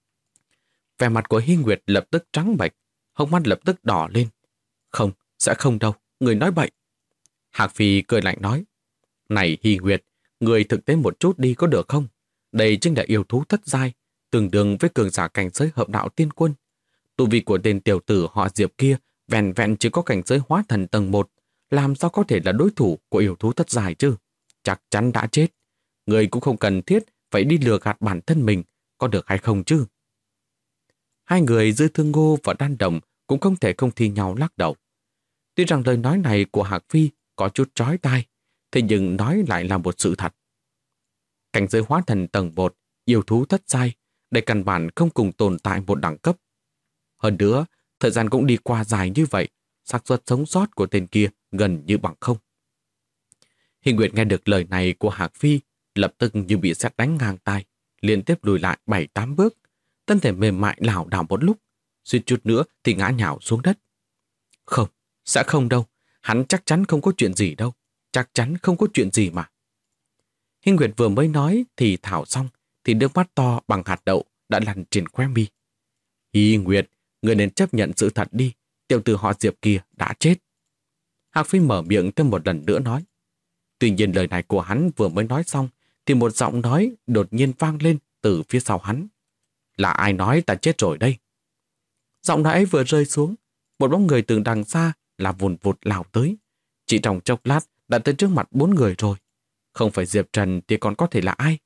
Vẻ mặt của Hy Nguyệt lập tức trắng bệch, hốc mắt lập tức đỏ lên. Không, sẽ không đâu, người nói bậy. Hạc Phi cười lạnh nói. Này Hy Nguyệt, người thực tế một chút đi có được không? Đây chính là yêu thú thất giai, tương đương với cường giả cảnh giới hợp đạo tiên quân. Tu vi của tên tiểu tử họ Diệp kia vẹn vẹn chỉ có cảnh giới hóa thần tầng 1, làm sao có thể là đối thủ của yêu thú thất giai chứ? Chắc chắn đã chết. Người cũng không cần thiết phải đi lừa gạt bản thân mình, có được hay không chứ? Hai người Dư Thương Ngô và Đan Đồng cũng không thể không thi nhau lắc đầu. Tuy rằng lời nói này của Hạc Phi có chút chói tai, thế nhưng nói lại là một sự thật. Cảnh giới hóa thần tầng 1, yêu thú thất giai, đây căn bản không cùng tồn tại một đẳng cấp. Hơn nữa, thời gian cũng đi qua dài như vậy, xác suất sống sót của tên kia gần như bằng không. Hy Nguyệt nghe được lời này của Hạc Phi, lập tức như bị sét đánh ngang tai, liên tiếp lùi lại 7-8 bước, thân thể mềm mại lảo đảo một lúc, suýt chút nữa thì ngã nhào xuống đất. Không, sẽ không đâu, hắn chắc chắn không có chuyện gì đâu, chắc chắn không có chuyện gì mà. Hy Nguyệt vừa mới nói thì thảo xong, thì nước mắt to bằng hạt đậu đã lăn trên khóe mi. Hy Nguyệt, người nên chấp nhận sự thật đi, tiểu tử họ Diệp kia đã chết. Hạc Phi mở miệng thêm một lần nữa nói. Tuy nhiên lời này của hắn vừa mới nói xong, thì một giọng nói đột nhiên vang lên từ phía sau hắn. Là ai nói ta chết rồi đây? Giọng nói ấy vừa rơi xuống, một bóng người từ đằng xa là vùn vụt lao tới. Chỉ trong chốc lát đã tới trước mặt 4 người rồi. Không phải Diệp Trần thì còn có thể là ai?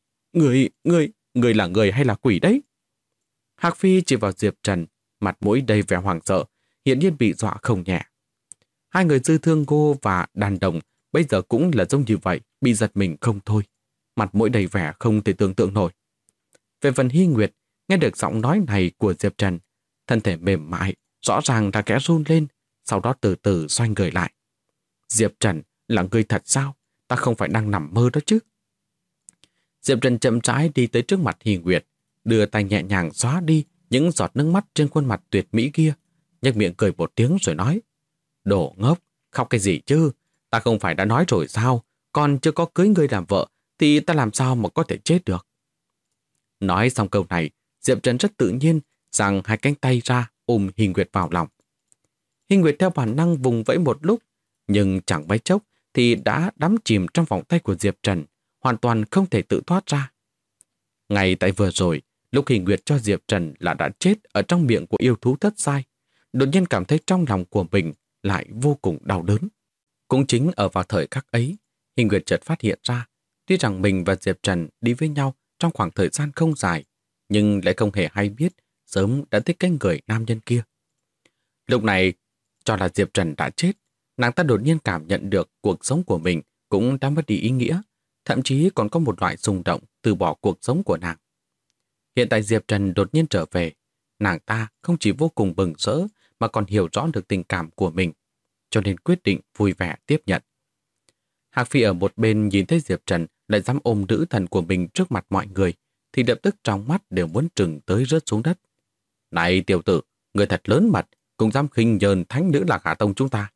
Người là người hay là quỷ đấy? Hạc Phi chỉ vào Diệp Trần, mặt mũi đầy vẻ hoảng sợ, hiển nhiên bị dọa không nhẹ. Hai người Dư Thương Ngô và Đan Đồng bây giờ cũng là giống như vậy, bị giật mình không thôi. Mặt mũi đầy vẻ không thể tưởng tượng nổi. Về phần Hy Nguyệt, nghe được giọng nói này của Diệp Trần, thân thể mềm mại, rõ ràng đã khẽ run lên, sau đó từ từ xoay người lại. Diệp Trần, là người thật sao? Ta không phải đang nằm mơ đó chứ? Diệp Trần chậm rãi đi tới trước mặt Hy Nguyệt, đưa tay nhẹ nhàng xóa đi những giọt nước mắt trên khuôn mặt tuyệt mỹ kia, nhếch miệng cười một tiếng rồi nói. Đồ ngốc, khóc cái gì chứ? Ta không phải đã nói rồi sao? Còn chưa có cưới ngươi làm vợ, thì ta làm sao mà có thể chết được? Nói xong câu này, Diệp Trần rất tự nhiên giang hai cánh tay ra ôm Hy Nguyệt vào lòng. Hy Nguyệt theo bản năng vùng vẫy một lúc, nhưng chẳng mấy chốc thì đã đắm chìm trong vòng tay của Diệp Trần, hoàn toàn không thể tự thoát ra. Ngay tại vừa rồi, lúc Hy Nguyệt cho Diệp Trần là đã chết ở trong miệng của yêu thú thất sai, đột nhiên cảm thấy trong lòng của mình lại vô cùng đau đớn. Cũng chính ở vào thời khắc ấy, Hy Nguyệt chợt phát hiện ra, tuy rằng mình và Diệp Trần đi với nhau trong khoảng thời gian không dài, nhưng lại không hề hay biết sớm đã thích cái người nam nhân kia. Lúc này, cho là Diệp Trần đã chết, nàng ta đột nhiên cảm nhận được cuộc sống của mình cũng đã mất đi ý nghĩa, thậm chí còn có một loại xung động từ bỏ cuộc sống của nàng. Hiện tại Diệp Trần đột nhiên trở về, nàng ta không chỉ vô cùng mừng rỡ mà còn hiểu rõ được tình cảm của mình, cho nên quyết định vui vẻ tiếp nhận. Hạc Phi ở một bên nhìn thấy Diệp Trần lại dám ôm nữ thần của mình trước mặt mọi người, thì lập tức trong mắt đều muốn trừng tới rớt xuống đất. Này tiểu tử, người thật lớn mật, cũng dám khinh nhờn thánh nữ Lạc Hà Tông chúng ta.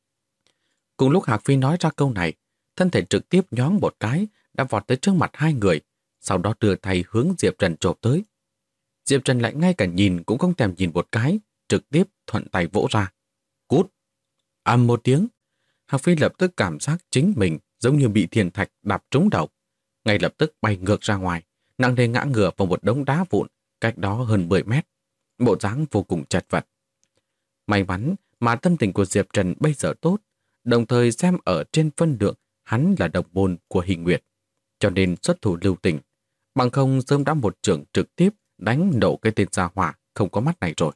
Cùng lúc Hạc Phi nói ra câu này, thân thể trực tiếp nhoáng một cái, đã vọt tới trước mặt hai người, sau đó đưa tay hướng Diệp Trần chộp tới. Diệp Trần lại ngay cả nhìn cũng không thèm nhìn một cái, trực tiếp thuận tay vỗ ra. Cút! Ầm một tiếng, Hạc Phi lập tức cảm giác chính mình giống như bị thiên thạch đạp trúng đầu. Ngay lập tức bay ngược ra ngoài, nặng nề ngã ngửa vào một đống đá vụn, cách đó hơn 10 mét. Bộ dáng vô cùng chật vật. May mắn mà tâm tình của Diệp Trần bây giờ tốt, đồng thời xem ở trên phân lượng hắn là đồng môn của Hy Nguyệt, cho nên xuất thủ lưu tình, bằng không sớm đã một chưởng trực tiếp đánh nổ cái tên gia hỏa không có mắt này rồi.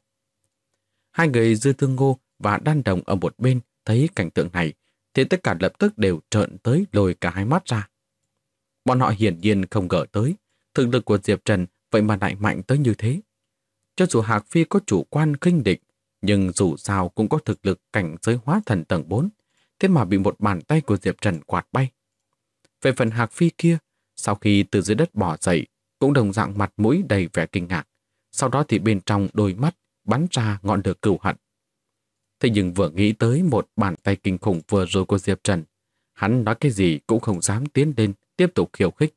Hai người Dư Thương Ngô và Đan Đồng ở một bên thấy cảnh tượng này thì tất cả lập tức đều trợn tới lồi cả hai mắt ra. Bọn họ hiển nhiên không ngờ tới thực lực của Diệp Trần vậy mà lại mạnh tới như thế. Cho dù Hạc Phi có chủ quan khinh địch, nhưng dù sao cũng có thực lực cảnh giới hóa thần tầng 4, thế mà bị một bàn tay của Diệp Trần quạt bay. Về phần Hạc Phi kia, sau khi từ dưới đất bò dậy, cũng đồng dạng mặt mũi đầy vẻ kinh ngạc, sau đó thì bên trong đôi mắt bắn ra ngọn lửa cừu hận. Thế nhưng vừa nghĩ tới một bàn tay kinh khủng vừa rồi của Diệp Trần, hắn nói cái gì cũng không dám tiến lên tiếp tục khiêu khích.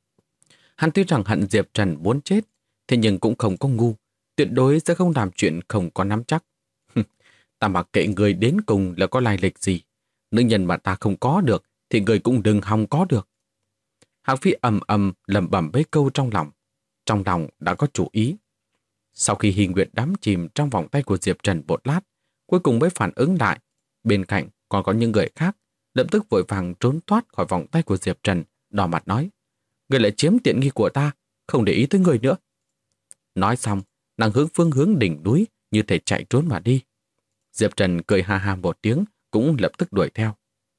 Hắn tuy rằng hận Diệp Trần muốn chết, thế nhưng cũng không có ngu, tuyệt đối sẽ không làm chuyện không có nắm chắc. Ta mặc kệ người đến cùng là có lai lịch gì, nữ nhân mà ta không có được thì người cũng đừng hòng có được. Hạc Phi ầm ầm lẩm bẩm mấy câu trong lòng đã có chủ ý. Sau khi Hy Nguyệt đắm chìm trong vòng tay của Diệp Trần một lát, cuối cùng mới phản ứng lại, bên cạnh còn có những người khác, lập tức vội vàng trốn thoát khỏi vòng tay của Diệp Trần, đỏ mặt nói: người lại chiếm tiện nghi của ta, không để ý tới người nữa. Nói xong, nàng hướng phương hướng đỉnh núi như thể chạy trốn mà đi. Diệp Trần cười ha ha một tiếng, cũng lập tức đuổi theo.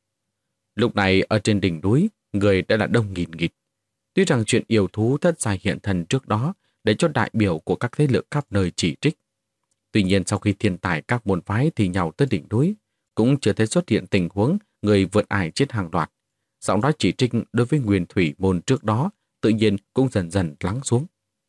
Lúc này ở trên đỉnh núi, người đã là đông nghìn nghịt. Tuy rằng chuyện yêu thú thất sai hiện thần trước đó để cho đại biểu của các thế lực khắp nơi chỉ trích. Tuy nhiên sau khi thiên tài các môn phái thì nhau tới đỉnh núi, cũng chưa thấy xuất hiện tình huống người vượt ải chết hàng loạt. Giọng nói chỉ trích đối với Nguyên Thủy môn trước đó tự nhiên cũng dần dần lắng xuống.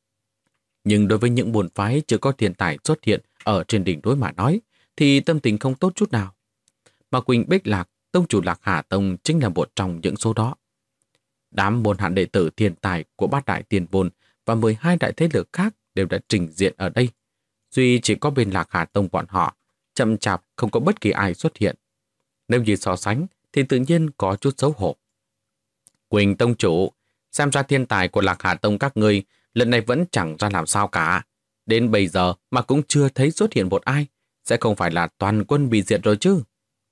Nhưng đối với những môn phái chưa có thiên tài xuất hiện ở trên đỉnh núi mà nói, thì tâm tình không tốt chút nào. Mà Quỳnh Bích Lạc, tông chủ Lạc Hà Tông chính là một trong những số đó. Đám môn hạ đệ tử thiên tài của bát đại tiền môn và 12 đại thế lực khác đều đã trình diện ở đây. Duy chỉ có bên Lạc Hà Tông bọn họ, chậm chạp không có bất kỳ ai xuất hiện. Nếu như so sánh thì tự nhiên có chút xấu hổ. Quỳnh tông chủ, xem ra thiên tài của Lạc Hà Tông các ngươi lần này vẫn chẳng ra làm sao cả. Đến bây giờ mà cũng chưa thấy xuất hiện một ai, sẽ không phải là toàn quân bị diệt rồi chứ.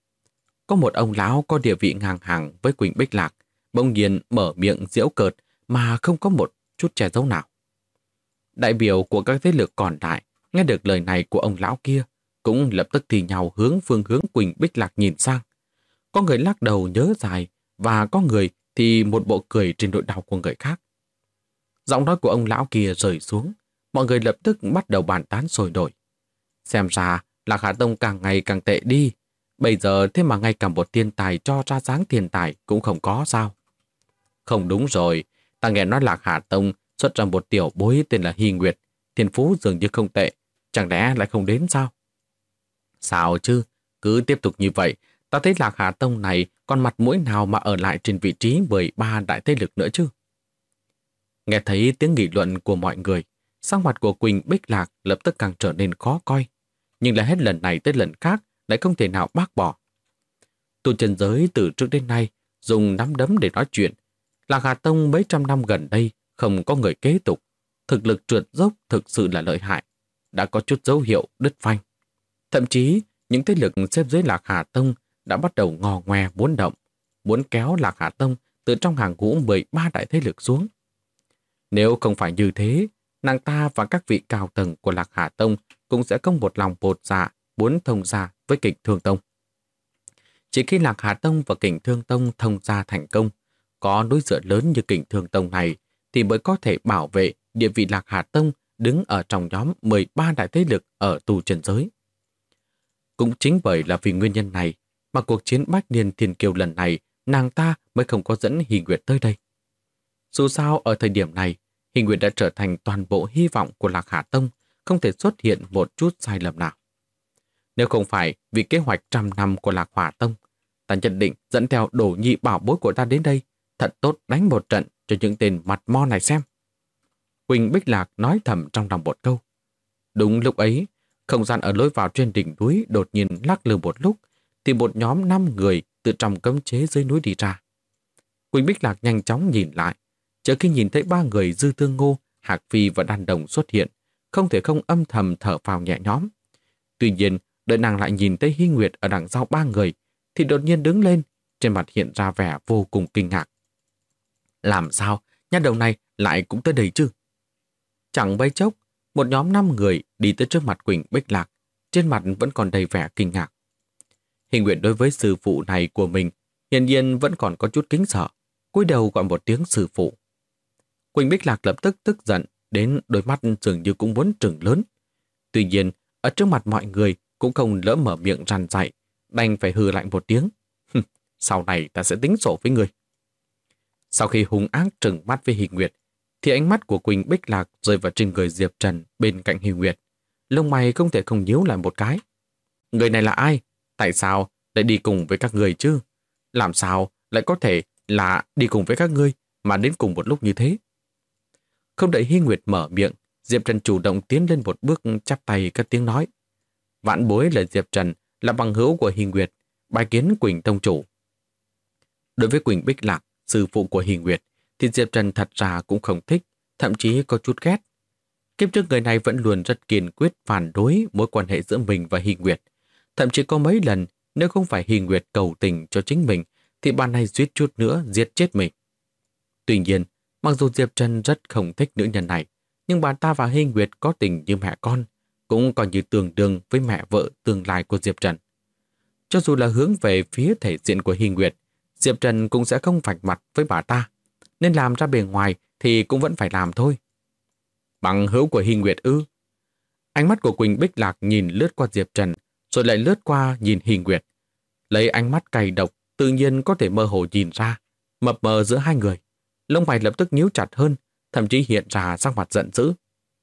Có một ông lão có địa vị ngang hàng với Quỳnh Bích Lạc, bỗng nhiên mở miệng giễu cợt mà không có một chút che giấu nào. Đại biểu của các thế lực còn lại nghe được lời này của ông lão kia, cũng lập tức thì nhau hướng phương hướng Quỳnh Bích Lạc nhìn sang. Có người lắc đầu nhớ dài, và có người thì một bộ cười trên nỗi đau của người khác. Giọng nói của ông lão kia rơi xuống, mọi người lập tức bắt đầu bàn tán sôi nổi. Xem ra Lạc Hà Tông càng ngày càng tệ đi, bây giờ thế mà ngay cả một thiên tài cho ra dáng thiên tài cũng không có sao. Không đúng rồi, ta nghe nói Lạc Hà Tông xuất ra một tiểu bối tên là Hy Nguyệt, thiên phú dường như không tệ, chẳng lẽ lại không đến sao? Sao chứ, cứ tiếp tục như vậy, ta thấy Lạc Hà Tông này còn mặt mũi nào mà ở lại trên vị trí 13 đại thế lực nữa chứ? Nghe thấy tiếng nghị luận của mọi người, Sắc mặt của Quỳnh Bích Lạc lập tức càng trở nên khó coi, nhưng lại hết lần này tới lần khác lại không thể nào bác bỏ. Tu chân giới từ trước đến nay dùng nắm đấm để nói chuyện. Lạc Hà Tông mấy trăm năm gần đây không có người kế tục, thực lực trượt dốc thực sự là lợi hại, đã có chút dấu hiệu đứt phanh. Thậm chí, những thế lực xếp dưới Lạc Hà Tông đã bắt đầu ngò ngoe muốn động, muốn kéo Lạc Hà Tông từ trong hàng ngũ 13 đại thế lực xuống. Nếu không phải như thế, nàng ta và các vị cao tầng của Lạc Hà Tông cũng sẽ không một lòng bột dạ muốn thông gia với Kình Thương Tông. Chỉ khi Lạc Hà Tông và Kình Thương Tông thông gia thành công, có núi dựa lớn như Kình Thương Tông này thì mới có thể bảo vệ địa vị Lạc Hà Tông đứng ở trong nhóm 13 đại thế lực ở tu chân giới. Cũng chính bởi là vì nguyên nhân này mà cuộc chiến Bách Niên Thiên Kiêu lần này nàng ta mới không có dẫn Hy Nguyệt tới đây. Dù sao ở thời điểm này, Hy Nguyệt đã trở thành toàn bộ hy vọng của Lạc Hà Tông, không thể xuất hiện một chút sai lầm nào. Nếu không phải vì kế hoạch 100 năm của Lạc Hỏa Tông, ta nhận định dẫn theo đồ nhị bảo bối của ta đến đây, thật tốt đánh một trận cho những tên mặt mo này xem. Quỳnh Bích Lạc nói thầm trong lòng một câu. Đúng lúc ấy, không gian ở lối vào trên đỉnh núi đột nhiên lắc lư một lúc, thì một nhóm 5 người từ trong cấm chế dưới núi đi ra. Quỳnh Bích Lạc nhanh chóng nhìn lại, chờ khi nhìn thấy 3 người Dư Tương Ngô, Hạc Phi và Đan Đồng xuất hiện, không thể không âm thầm thở phào nhẹ nhõm. Tuy nhiên, đợi nàng lại nhìn thấy Hy Nguyệt ở đằng sau 3 người, thì đột nhiên đứng lên, trên mặt hiện ra vẻ vô cùng kinh ngạc. Làm sao, nha đầu này lại cũng tới đây chứ? Chẳng mấy chốc, một nhóm 5 người đi tới trước mặt Quỳnh Bích Lạc, trên mặt vẫn còn đầy vẻ kinh ngạc. Hy Nguyệt đối với sư phụ này của mình hiển nhiên vẫn còn có chút kính sợ, cúi đầu gọi một tiếng sư phụ. Quỳnh Bích Lạc lập tức tức giận, đến đôi mắt dường như cũng muốn trừng lớn. Tuy nhiên, ở trước mặt mọi người cũng không lỡ mở miệng răn dạy, đành phải hừ lạnh một tiếng. Sau này ta sẽ tính sổ với người. Sau khi hung ác trừng mắt với Hy Nguyệt, thì ánh mắt của Quỳnh Bích Lạc rơi vào trên người Diệp Trần bên cạnh Hy Nguyệt. Lông mày không thể không nhíu lại một cái. Người này là ai? Tại sao lại đi cùng với các người chứ? Làm sao lại có thể là đi cùng với các ngươi mà đến cùng một lúc như thế? Không đợi Hy Nguyệt mở miệng, Diệp Trần chủ động tiến lên một bước, chắp tay cất tiếng nói. Vãn bối là Diệp Trần, là bằng hữu của Hy Nguyệt, bái kiến Quỳnh tông chủ. Đối với Quỳnh Bích Lạc, sư phụ của Hy Nguyệt, thì Diệp Trần thật ra cũng không thích, thậm chí có chút ghét. Kiếp trước người này vẫn luôn rất kiên quyết phản đối mối quan hệ giữa mình và Hy Nguyệt. Thậm chí có mấy lần, nếu không phải Hy Nguyệt cầu tình cho chính mình, thì bạn này suýt chút nữa giết chết mình. Tuy nhiên, mặc dù Diệp Trần rất không thích nữ nhân này, nhưng bà ta và Hy Nguyệt có tình như mẹ con, cũng còn như tương đương với mẹ vợ tương lai của Diệp Trần. Cho dù là hướng về phía thể diện của Hy Nguyệt, Diệp Trần cũng sẽ không vạch mặt với bà ta, nên làm ra bề ngoài thì cũng vẫn phải làm thôi. Bằng hữu của Hy Nguyệt ư? Ánh mắt của Quỳnh Bích Lạc nhìn lướt qua Diệp Trần, rồi lại lướt qua nhìn Hy Nguyệt. Lấy ánh mắt cay độc, tự nhiên có thể mơ hồ nhìn ra, mập mờ giữa hai người. Lông mày lập tức nhíu chặt hơn, thậm chí hiện ra sắc mặt giận dữ.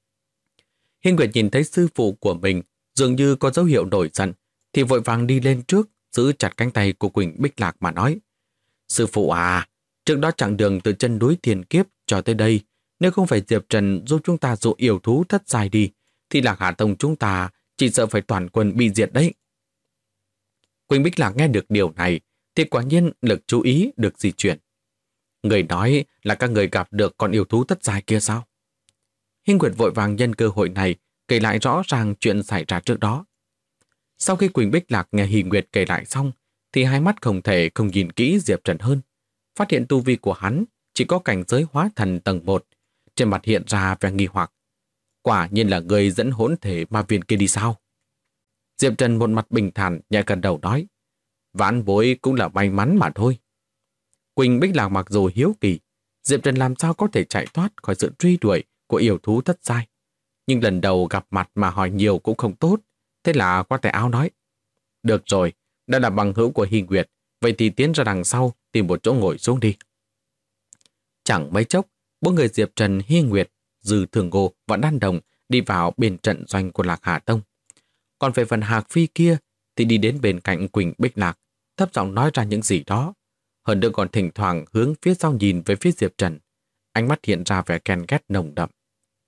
Hy Nguyệt nhìn thấy sư phụ của mình dường như có dấu hiệu nổi giận, thì vội vàng đi lên trước, giữ chặt cánh tay của Quỳnh Bích Lạc mà nói. Sư phụ à, trước đó chặng đường từ chân núi Thiên Kiếp cho tới đây, nếu không phải Diệp Trần giúp chúng ta dụ yêu thú thất giai đi, thì Lạc Hà Tông chúng ta chỉ sợ phải toàn quân bị diệt đấy. Quỳnh Bích Lạc nghe được điều này, thì quả nhiên lực chú ý được di chuyển. Người nói là các người gặp được con yêu thú thất giai kia sao? Hy Nguyệt vội vàng nhân cơ hội này kể lại rõ ràng chuyện xảy ra trước đó. Sau khi Quỳnh Bích Lạc nghe Hy Nguyệt kể lại xong, thì hai mắt không thể không nhìn kỹ Diệp Trần hơn. Phát hiện tu vi của hắn chỉ có cảnh giới hóa thần tầng 1, trên mặt hiện ra vẻ nghi hoặc. Quả nhiên là người dẫn hỗn thể ma viên kia đi sao? Diệp Trần một mặt bình thản nhẹ gật đầu nói. Vãn bối cũng là may mắn mà thôi. Quỳnh Bích Lạc mặc dù hiếu kỳ, Diệp Trần làm sao có thể chạy thoát khỏi sự truy đuổi của yêu thú thất giai. Nhưng lần đầu gặp mặt mà hỏi nhiều cũng không tốt, thế là qua tay áo nói. Được rồi, đã là bằng hữu của Hy Nguyệt, vậy thì tiến ra đằng sau tìm một chỗ ngồi xuống đi. Chẳng mấy chốc, bốn người Diệp Trần, Hy Nguyệt, Dư Thường Ngô và Đan Đồng đi vào bên trận doanh của Lạc Hà Tông. Còn về phần Hạc Phi kia thì đi đến bên cạnh Quỳnh Bích Lạc, thấp giọng nói ra những gì đó. Hơn nữa còn thỉnh thoảng hướng phía sau nhìn về phía Diệp Trần. Ánh mắt hiện ra vẻ ghen ghét nồng đậm.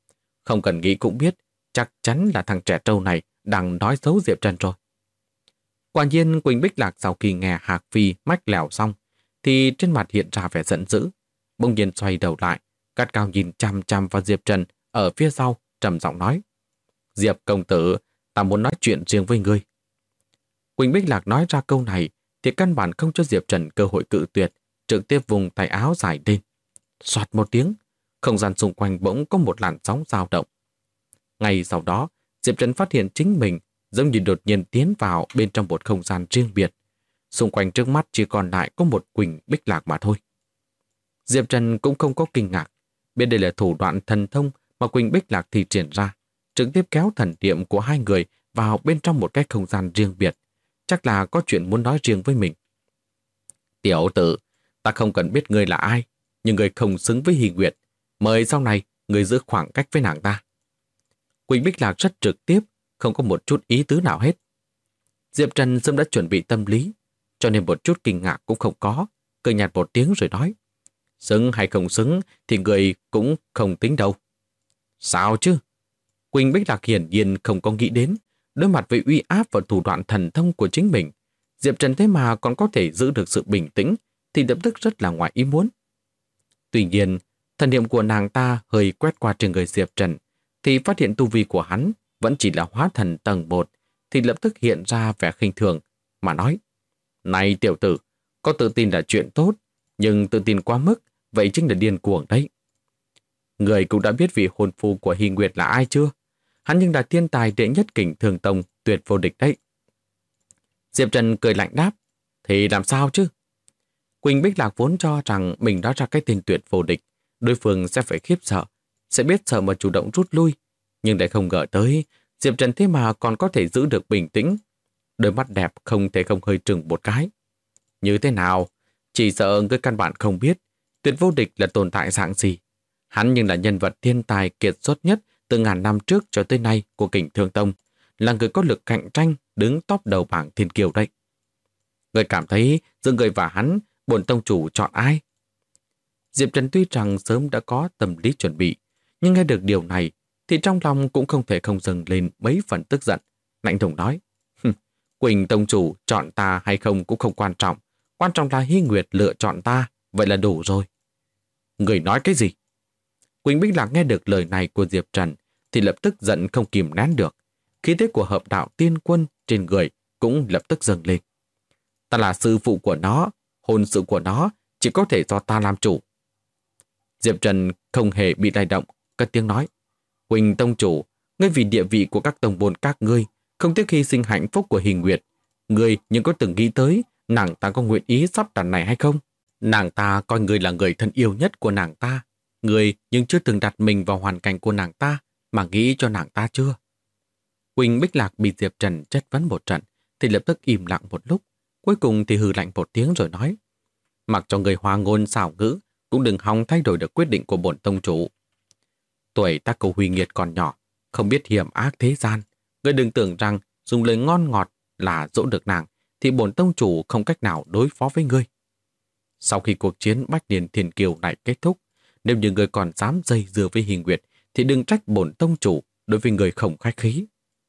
Không cần nghĩ cũng biết, chắc chắn là thằng trẻ trâu này đang nói xấu Diệp Trần rồi. Quả nhiên Quỳnh Bích Lạc sau khi nghe Hạc Phi mách lèo xong, thì trên mặt hiện ra vẻ giận dữ. Bỗng nhiên xoay đầu lại, gắt cao nhìn chằm chằm vào Diệp Trần ở phía sau, trầm giọng nói: Diệp công tử, ta muốn nói chuyện riêng với ngươi. Quỳnh Bích Lạc nói ra câu này thì căn bản không cho Diệp Trần cơ hội cự tuyệt, trực tiếp vùng tay áo dài lên. Soạt một tiếng, không gian xung quanh bỗng có một làn sóng dao động. Ngay sau đó, Diệp Trần phát hiện chính mình giống như đột nhiên tiến vào bên trong một không gian riêng biệt. Xung quanh trước mắt chỉ còn lại có một Quỳnh Bích Lạc mà thôi. Diệp Trần cũng không có kinh ngạc, biết đây là thủ đoạn thần thông mà Quỳnh Bích Lạc thi triển ra, trực tiếp kéo thần niệm của hai người vào bên trong một cái không gian riêng biệt. Chắc là có chuyện muốn nói riêng với mình. Tiểu tử, ta không cần biết ngươi là ai, nhưng ngươi không xứng với Hy Nguyệt. Mời sau này, ngươi giữ khoảng cách với nàng ta. Quỳnh Bích Lạc rất trực tiếp, không có một chút ý tứ nào hết. Diệp Trần sớm đã chuẩn bị tâm lý, cho nên một chút kinh ngạc cũng không có, cười nhạt một tiếng rồi nói: Xứng hay không xứng thì người cũng không tính đâu. Sao chứ? Quỳnh Bích Lạc hiển nhiên không có nghĩ đến, đối mặt với uy áp và thủ đoạn thần thông của chính mình, Diệp Trần thế mà còn có thể giữ được sự bình tĩnh, thì lập tức rất là ngoài ý muốn. Tuy nhiên, thần niệm của nàng ta hơi quét qua trên người Diệp Trần, thì phát hiện tu vi của hắn vẫn chỉ là hóa thần tầng 1, thì lập tức hiện ra vẻ khinh thường, mà nói: Này tiểu tử, có tự tin là chuyện tốt, nhưng tự tin quá mức, vậy chính là điên cuồng đấy. Người cũng đã biết vị hôn phu của Hy Nguyệt là ai chưa? Hắn nhưng là thiên tài đệ nhất Kình Thương Tông, tuyệt vô địch đấy. Diệp Trần cười lạnh đáp: Thì làm sao chứ? Quỳnh Bích Lạc vốn cho rằng mình nói ra cái tên tuyệt vô địch, đối phương sẽ phải khiếp sợ, sẽ biết sợ mà chủ động rút lui. Nhưng lại không ngờ tới, Diệp Trần thế mà còn có thể giữ được bình tĩnh. Đôi mắt đẹp không thể không hơi trừng một cái. Như thế nào? Chỉ sợ người căn bản không biết tuyệt vô địch là tồn tại dạng gì. Hắn nhưng là nhân vật thiên tài kiệt xuất nhất từ ngàn năm trước cho tới nay của Kình Thương Tông, là người có lực cạnh tranh đứng top đầu bảng thiên kiều đấy. Người cảm thấy giữa người và hắn, bổn tông chủ chọn ai? Diệp Trần tuy rằng sớm đã có tâm lý chuẩn bị, nhưng nghe được điều này thì trong lòng cũng không thể không dâng lên mấy phần tức giận. Lạnh lùng nói: Quỳnh tông chủ chọn ta hay không cũng không quan trọng, quan trọng là Hy Nguyệt lựa chọn ta, vậy là đủ rồi. Người nói cái gì? Quỳnh Bích Lạc nghe được lời này của Diệp Trần thì lập tức giận không kìm nén được. Khí thế của hợp đạo tiên quân trên người cũng lập tức dâng lên. Ta là sư phụ của nó, hôn sự của nó chỉ có thể do ta làm chủ. Diệp Trần không hề bị lay động, cất tiếng nói: Quỳnh tông chủ, ngươi vì địa vị của các tông môn các ngươi không tiếc hy sinh hạnh phúc của Hy Nguyệt. Ngươi nhưng có từng nghĩ tới nàng ta có nguyện ý sắp đặt này hay không? Nàng ta coi ngươi là người thân yêu nhất của nàng ta. Ngươi nhưng chưa từng đặt mình vào hoàn cảnh của nàng ta mà nghĩ cho nàng ta chưa? Quỳnh Bích Lạc bị Diệp Trần chất vấn một trận thì lập tức im lặng một lúc, cuối cùng thì hừ lạnh một tiếng rồi nói: Mặc cho người hoa ngôn xảo ngữ cũng đừng hòng thay đổi được quyết định của bổn tông chủ. Tuổi ta cầu huy nghiệt còn nhỏ, không biết hiểm ác thế gian. Ngươi đừng tưởng rằng dùng lời ngon ngọt là dỗ được nàng thì bổn tông chủ không cách nào đối phó với ngươi. Sau khi cuộc chiến Bách Niên Thiên Kiều này kết thúc, nếu như ngươi còn dám dây dưa với Hy Nguyệt thì đừng trách bổn tông chủ đối với người không khách khí.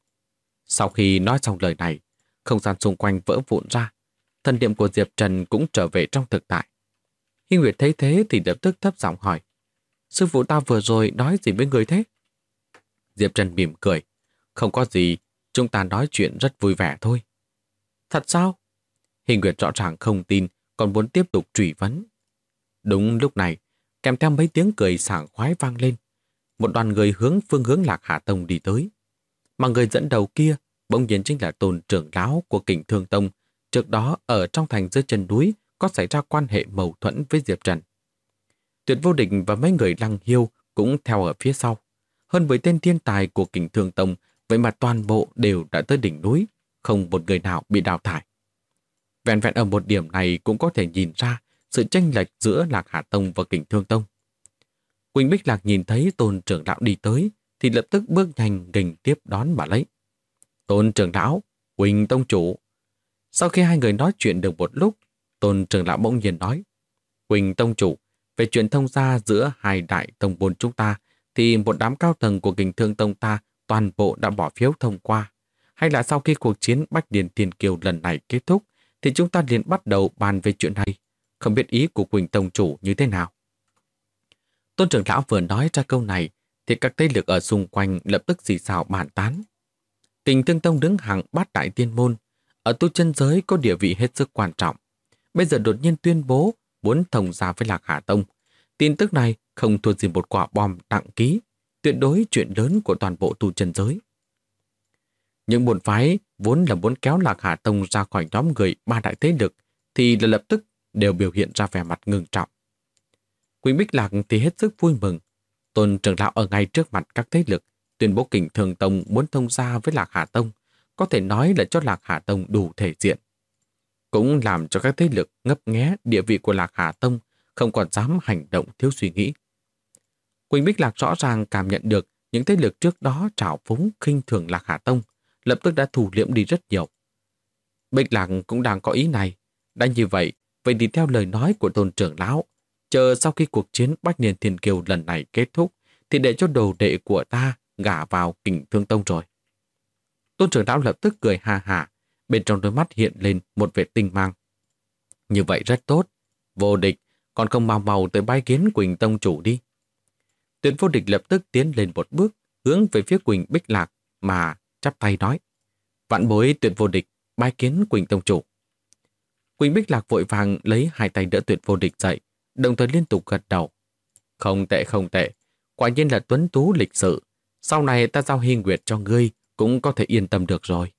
Sau khi nói xong lời này, không gian xung quanh vỡ vụn ra, thần niệm của Diệp Trần cũng trở về trong thực tại. Hy Nguyệt thấy thế thì lập tức thấp giọng hỏi: Sư phụ ta vừa rồi nói gì với người thế? Diệp Trần mỉm cười: Không có gì, chúng ta nói chuyện rất vui vẻ thôi. Thật sao? Hy Nguyệt rõ ràng không tin, còn muốn tiếp tục truy vấn. Đúng lúc này, kèm theo mấy tiếng cười sảng khoái vang lên, một đoàn người hướng phương hướng Lạc Hà Tông đi tới. Mà người dẫn đầu kia bỗng nhiên chính là Tôn trưởng lão của Kình Thương Tông, trước đó ở trong thành dưới chân núi có xảy ra quan hệ mâu thuẫn với Diệp Trần. Tuyệt vô địch và mấy người Lăng Hiêu cũng theo ở phía sau. Hơn 10 tên thiên tài của Kình Thương Tông, vậy mà toàn bộ đều đã tới đỉnh núi, không một người nào bị đào thải. Vẹn vẹn ở một điểm này cũng có thể nhìn ra sự chênh lệch giữa Lạc Hà Tông và Kình Thương Tông. Quỳnh Bích Lạc nhìn thấy Tôn trưởng lão đi tới thì lập tức bước nhanh nghênh tiếp đón mà lấy. Tôn trưởng lão, Quỳnh tông chủ. Sau khi hai người nói chuyện được một lúc, Tôn trưởng lão bỗng nhiên nói: Quỳnh tông chủ, về chuyện thông gia giữa hai đại tông môn chúng ta thì một đám cao tầng của Kình Thương Tông ta toàn bộ đã bỏ phiếu thông qua. Hay là sau khi cuộc chiến Bách Điền Thiên Kiều lần này kết thúc, thì chúng ta liền bắt đầu bàn về chuyện này. Không biết ý của Quỳnh Tông chủ như thế nào. Tôn trưởng lão vừa nói ra câu này, thì các thế lực ở xung quanh lập tức xì xào bàn tán. Kình Thương Tông đứng hàng bát đại tiên môn, ở tu chân giới có địa vị hết sức quan trọng. Bây giờ đột nhiên tuyên bố muốn thông gia với Lạc Hà Tông. Tin tức này không thua gì một quả bom đặng ký, tuyệt đối chuyện lớn của toàn bộ tu chân giới. Những môn phái vốn là muốn kéo Lạc Hà Tông ra khỏi nhóm người ba đại thế lực thì lập tức đều biểu hiện ra vẻ mặt ngưng trọng. Quỳnh Bích Lạc thì hết sức vui mừng. Tôn trưởng lão ở ngay trước mặt các thế lực tuyên bố Kình Thương Tông muốn thông gia với Lạc Hà Tông, có thể nói là cho Lạc Hà Tông đủ thể diện. Cũng làm cho các thế lực ngấp nghé địa vị của Lạc Hà Tông, không còn dám hành động thiếu suy nghĩ. Quỳnh Bích Lạc rõ ràng cảm nhận được những thế lực trước đó trào phúng khinh thường Lạc Hà Tông, lập tức đã thủ liễm đi rất nhiều. Bích Lạc cũng đang có ý này. Đã như vậy thì theo lời nói của Tôn trưởng lão, chờ sau khi cuộc chiến Bách Niên Thiên Kiều lần này kết thúc, thì để cho đồ đệ của ta gả vào Kình Thương Tông rồi. Tôn trưởng lão lập tức cười ha hả, bên trong đôi mắt hiện lên một vẻ tinh mang. Như vậy rất tốt, Vô Địch, còn không mau mau tới bái kiến Quỳnh Tông chủ đi. Tuyệt Vô Địch lập tức tiến lên một bước, hướng về phía Quỳnh Bích Lạc mà chắp tay nói: Vạn bối Tuyệt Vô Địch bái kiến Quỳnh Tông chủ. Quỳnh Bích Lạc vội vàng lấy hai tay đỡ Tuyệt Vô Địch dậy, đồng thời liên tục gật đầu. Không tệ không tệ, quả nhiên là tuấn tú lịch sự. Sau này ta giao Hy Nguyệt cho ngươi cũng có thể yên tâm được rồi.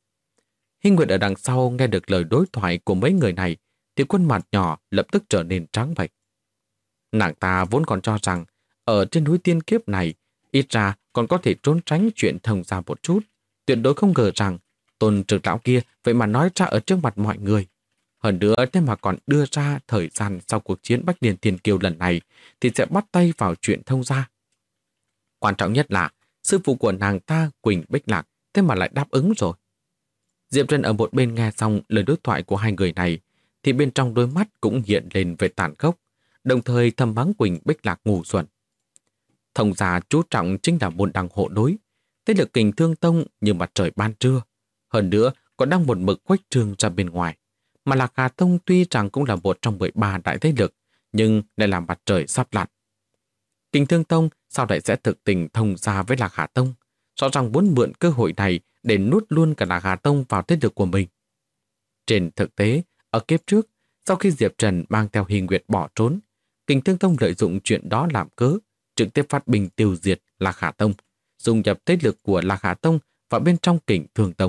Hy Nguyệt ở đằng sau nghe được lời đối thoại của mấy người này thì khuôn mặt nhỏ lập tức trở nên trắng bệch. Nàng ta vốn còn cho rằng ở trên núi tiên kiếp này ít ra còn có thể trốn tránh chuyện thông gia một chút, tuyệt đối không ngờ rằng Tôn trưởng lão kia vậy mà nói ra ở trước mặt mọi người. Hơn nữa thế mà còn đưa ra thời gian sau cuộc chiến Bách Điền Thiên Kiều lần này thì sẽ bắt tay vào chuyện thông gia. Quan trọng nhất là sư phụ của nàng ta Quỳnh Bích Lạc thế mà lại đáp ứng rồi. Diệp Trần ở một bên nghe xong lời đối thoại của hai người này thì bên trong đôi mắt cũng hiện lên về tàn khốc, đồng thời thầm mắng Quỳnh Bích Lạc ngu xuẩn. Thông gia chú trọng chính là môn đăng hộ đối, thế lực Kình Thương Tông như mặt trời ban trưa, hơn nữa còn đang một mực khuếch trương ra bên ngoài. Mà Lạc Hà Tông tuy rằng cũng là một trong 13 đại thế lực, nhưng lại là mặt trời sắp lặn. Kình Thương Tông sao lại sẽ thực tình thông gia với Lạc Hà Tông, rõ ràng muốn mượn cơ hội này để nuốt luôn cả Lạc Hà Tông vào thế lực của mình. Trên thực tế, ở kiếp trước, sau khi Diệp Trần mang theo Hy Nguyệt bỏ trốn, Kình Thương Tông lợi dụng chuyện đó làm cớ, trực tiếp phát binh tiêu diệt Lạc Hà Tông, dung nhập thế lực của Lạc Hà Tông vào bên trong Kình Thương Tông.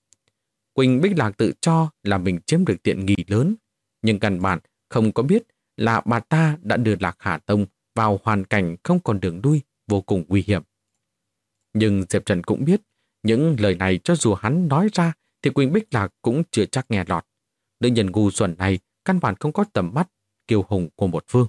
Quỳnh Bích Lạc tự cho là mình chiếm được tiện nghi lớn, nhưng căn bản không có biết là bà ta đã đưa Lạc Hà Tông vào hoàn cảnh không còn đường lui, vô cùng nguy hiểm. Nhưng Diệp Trần cũng biết, những lời này cho dù hắn nói ra thì Quỳnh Bích Lạc cũng chưa chắc nghe lọt. Nữ nhân ngu xuẩn này căn bản không có tầm mắt kiêu hùng của một phương.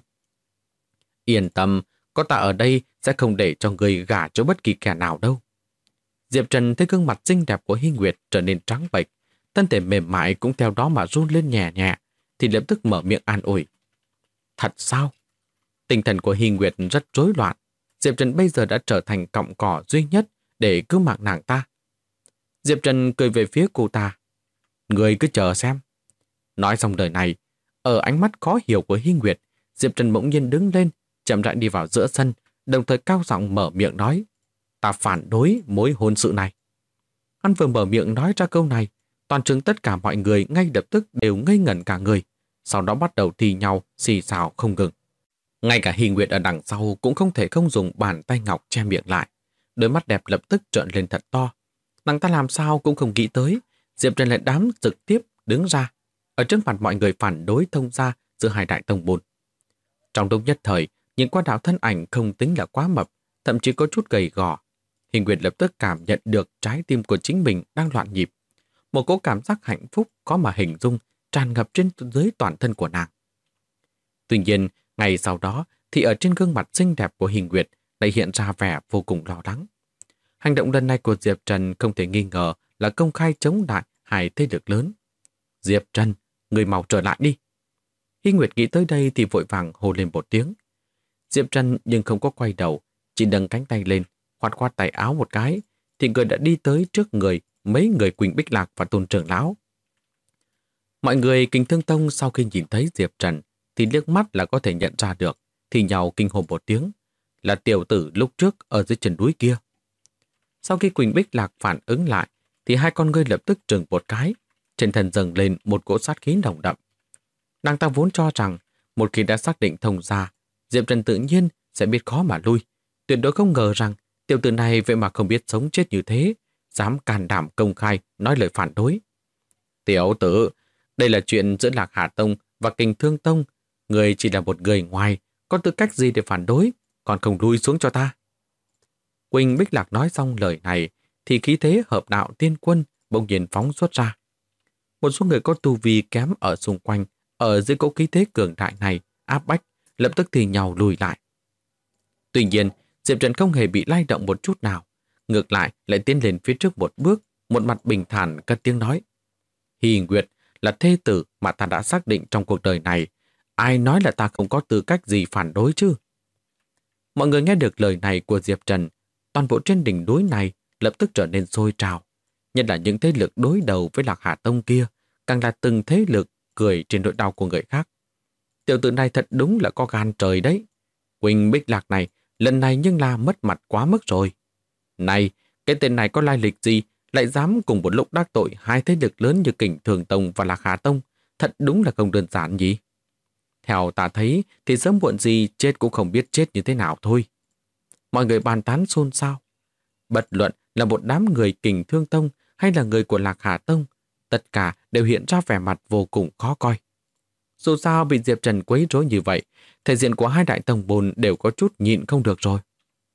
Yên tâm, có ta ở đây sẽ không để cho người gả cho bất kỳ kẻ nào đâu. Diệp Trần thấy gương mặt xinh đẹp của Hy Nguyệt trở nên trắng bệch, thân thể mềm mại cũng theo đó mà run lên nhẹ nhẹ, thì lập tức mở miệng an ủi. Thật sao? Tinh thần của Hy Nguyệt rất rối loạn. Diệp Trần bây giờ đã trở thành cọng cỏ duy nhất để cứu mạng nàng ta. Diệp Trần cười về phía cô ta. Người cứ chờ xem. Nói xong lời này, ở ánh mắt khó hiểu của Hy Nguyệt, Diệp Trần bỗng nhiên đứng lên, chậm rãi đi vào giữa sân, đồng thời cao giọng mở miệng nói. Ta phản đối mối hôn sự này. Hắn vừa mở miệng nói ra câu này, toàn trường tất cả mọi người ngay lập tức đều ngây ngẩn cả người, sau đó bắt đầu thi nhau xì xào không ngừng. Ngay cả Hy Nguyệt ở đằng sau cũng không thể không dùng bàn tay ngọc che miệng lại. Đôi mắt đẹp lập tức trợn lên thật to. Nàng ta làm sao cũng không nghĩ tới, Diệp Trần lại dám trực tiếp đứng ra ở trước mặt mọi người phản đối thông gia giữa hai đại tông môn. Trong lúc nhất thời, nhìn qua đạo thân ảnh không tính là quá mập, thậm chí có chút gầy gò. Hy Nguyệt lập tức cảm nhận được trái tim của chính mình đang loạn nhịp. Một cỗ cảm giác hạnh phúc có mà hình dung tràn ngập trên dưới toàn thân của nàng. Tuy nhiên, ngày sau đó thì ở trên gương mặt xinh đẹp của Hy Nguyệt lại hiện ra vẻ vô cùng lo lắng. Hành động lần này của Diệp Trần không thể nghi ngờ là công khai chống lại hai thế lực lớn. Diệp Trần, người mau trở lại đi. Hy Nguyệt nghĩ tới đây thì vội vàng hô lên một tiếng. Diệp Trần nhưng không có quay đầu, Chỉ nâng cánh tay lên, khoát khoát tay áo một cái, thì người đã đi tới trước người mấy người Quỳnh Bích Lạc và Tôn trưởng lão. Mọi người Kình Thương Tông sau khi nhìn thấy Diệp Trần thì liếc mắt là có thể nhận ra được, thì nhào kinh hồn một tiếng, là tiểu tử lúc trước ở dưới chân núi kia. Sau khi Quỳnh Bích Lạc phản ứng lại, thì hai con ngươi lập tức trừng một cái, trên thân dâng lên một cỗ sát khí nồng đậm. Nàng ta vốn cho rằng, một khi đã xác định thông ra, Diệp Trần tự nhiên sẽ biết khó mà lui. Tuyệt đối không ngờ rằng tiểu tử này vậy mà không biết sống chết như thế, dám can đảm công khai nói lời phản đối. Tiểu tử, đây là chuyện giữa Lạc Hà Tông và Kình Thương Tông. Người chỉ là một người ngoài, có tư cách gì để phản đối, còn không lui xuống cho ta. Quỳnh Bích Lạc nói xong lời này, thì khí thế hợp đạo tiên quân bỗng nhiên phóng xuất ra. Một số người có tu vi kém ở xung quanh, ở dưới cỗ khí thế cường đại này, áp bách, lập tức thì nhào lùi lại. Tuy nhiên, Diệp Trần không hề bị lay động một chút nào, ngược lại lại tiến lên phía trước một bước, một mặt bình thản cất tiếng nói. Hy Nguyệt là thê tử mà ta đã xác định trong cuộc đời này, ai nói là ta không có tư cách gì phản đối chứ? Mọi người nghe được lời này của Diệp Trần, toàn bộ trên đỉnh núi này lập tức trở nên sôi trào, nhất là những thế lực đối đầu với Lạc Hà Tông kia, càng là từng thế lực cười trên nỗi đau của người khác. Tiểu tử này thật đúng là có gan trời đấy. Quỳnh Bích Lạc này, lần này nhưng là mất mặt quá mức rồi. Này, cái tên này có lai lịch gì, lại dám cùng một lúc đắc tội hai thế lực lớn như Kình Thường Tông và Lạc Hà Tông, thật đúng là không đơn giản gì. Theo ta thấy thì sớm muộn gì chết cũng không biết chết như thế nào thôi. Mọi người bàn tán xôn xao. Bất luận là một đám người Kình Thương Tông hay là người của Lạc Hà Tông, tất cả đều hiện ra vẻ mặt vô cùng khó coi. Dù sao bị Diệp Trần quấy rối như vậy, thể diện của hai đại tông môn đều có chút nhịn không được rồi.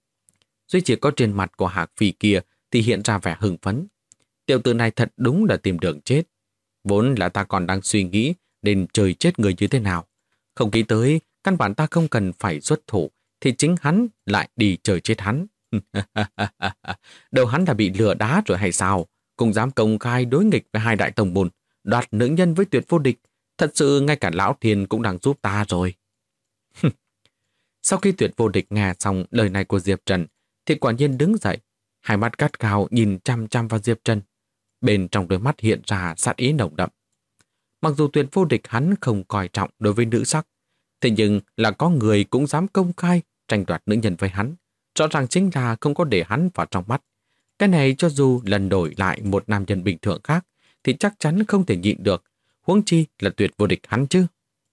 Duy chỉ có trên mặt của Hạc Phi kia thì hiện ra vẻ hưng phấn. Tiểu tử này thật đúng là tìm đường chết. Vốn là ta còn đang suy nghĩ nên trời chết người như thế nào. Không nghĩ tới, căn bản ta không cần phải xuất thủ, thì chính hắn lại đi trời chết hắn. Đầu hắn đã bị lừa đá rồi hay sao? Cũng dám công khai đối nghịch với hai đại tông môn, đoạt nữ nhân với Tuyệt Vô Địch. Thật sự ngay cả Lão Thiên cũng đang giúp ta rồi. Sau khi Tuyệt Vô Địch nghe xong lời này của Diệp Trần, thì quả nhiên đứng dậy, hai mắt gắt gao nhìn chăm chăm vào Diệp Trần. Bên trong đôi mắt hiện ra sát ý nồng đậm. Mặc dù Tuyệt Vô Địch hắn không coi trọng đối với nữ sắc, thế nhưng là có người cũng dám công khai tranh đoạt nữ nhân với hắn. Rõ ràng chính là không có để hắn vào trong mắt. Cái này cho dù lần đổi lại một nam nhân bình thường khác, thì chắc chắn không thể nhịn được, huống chi là Tuyệt Vô Địch hắn chứ.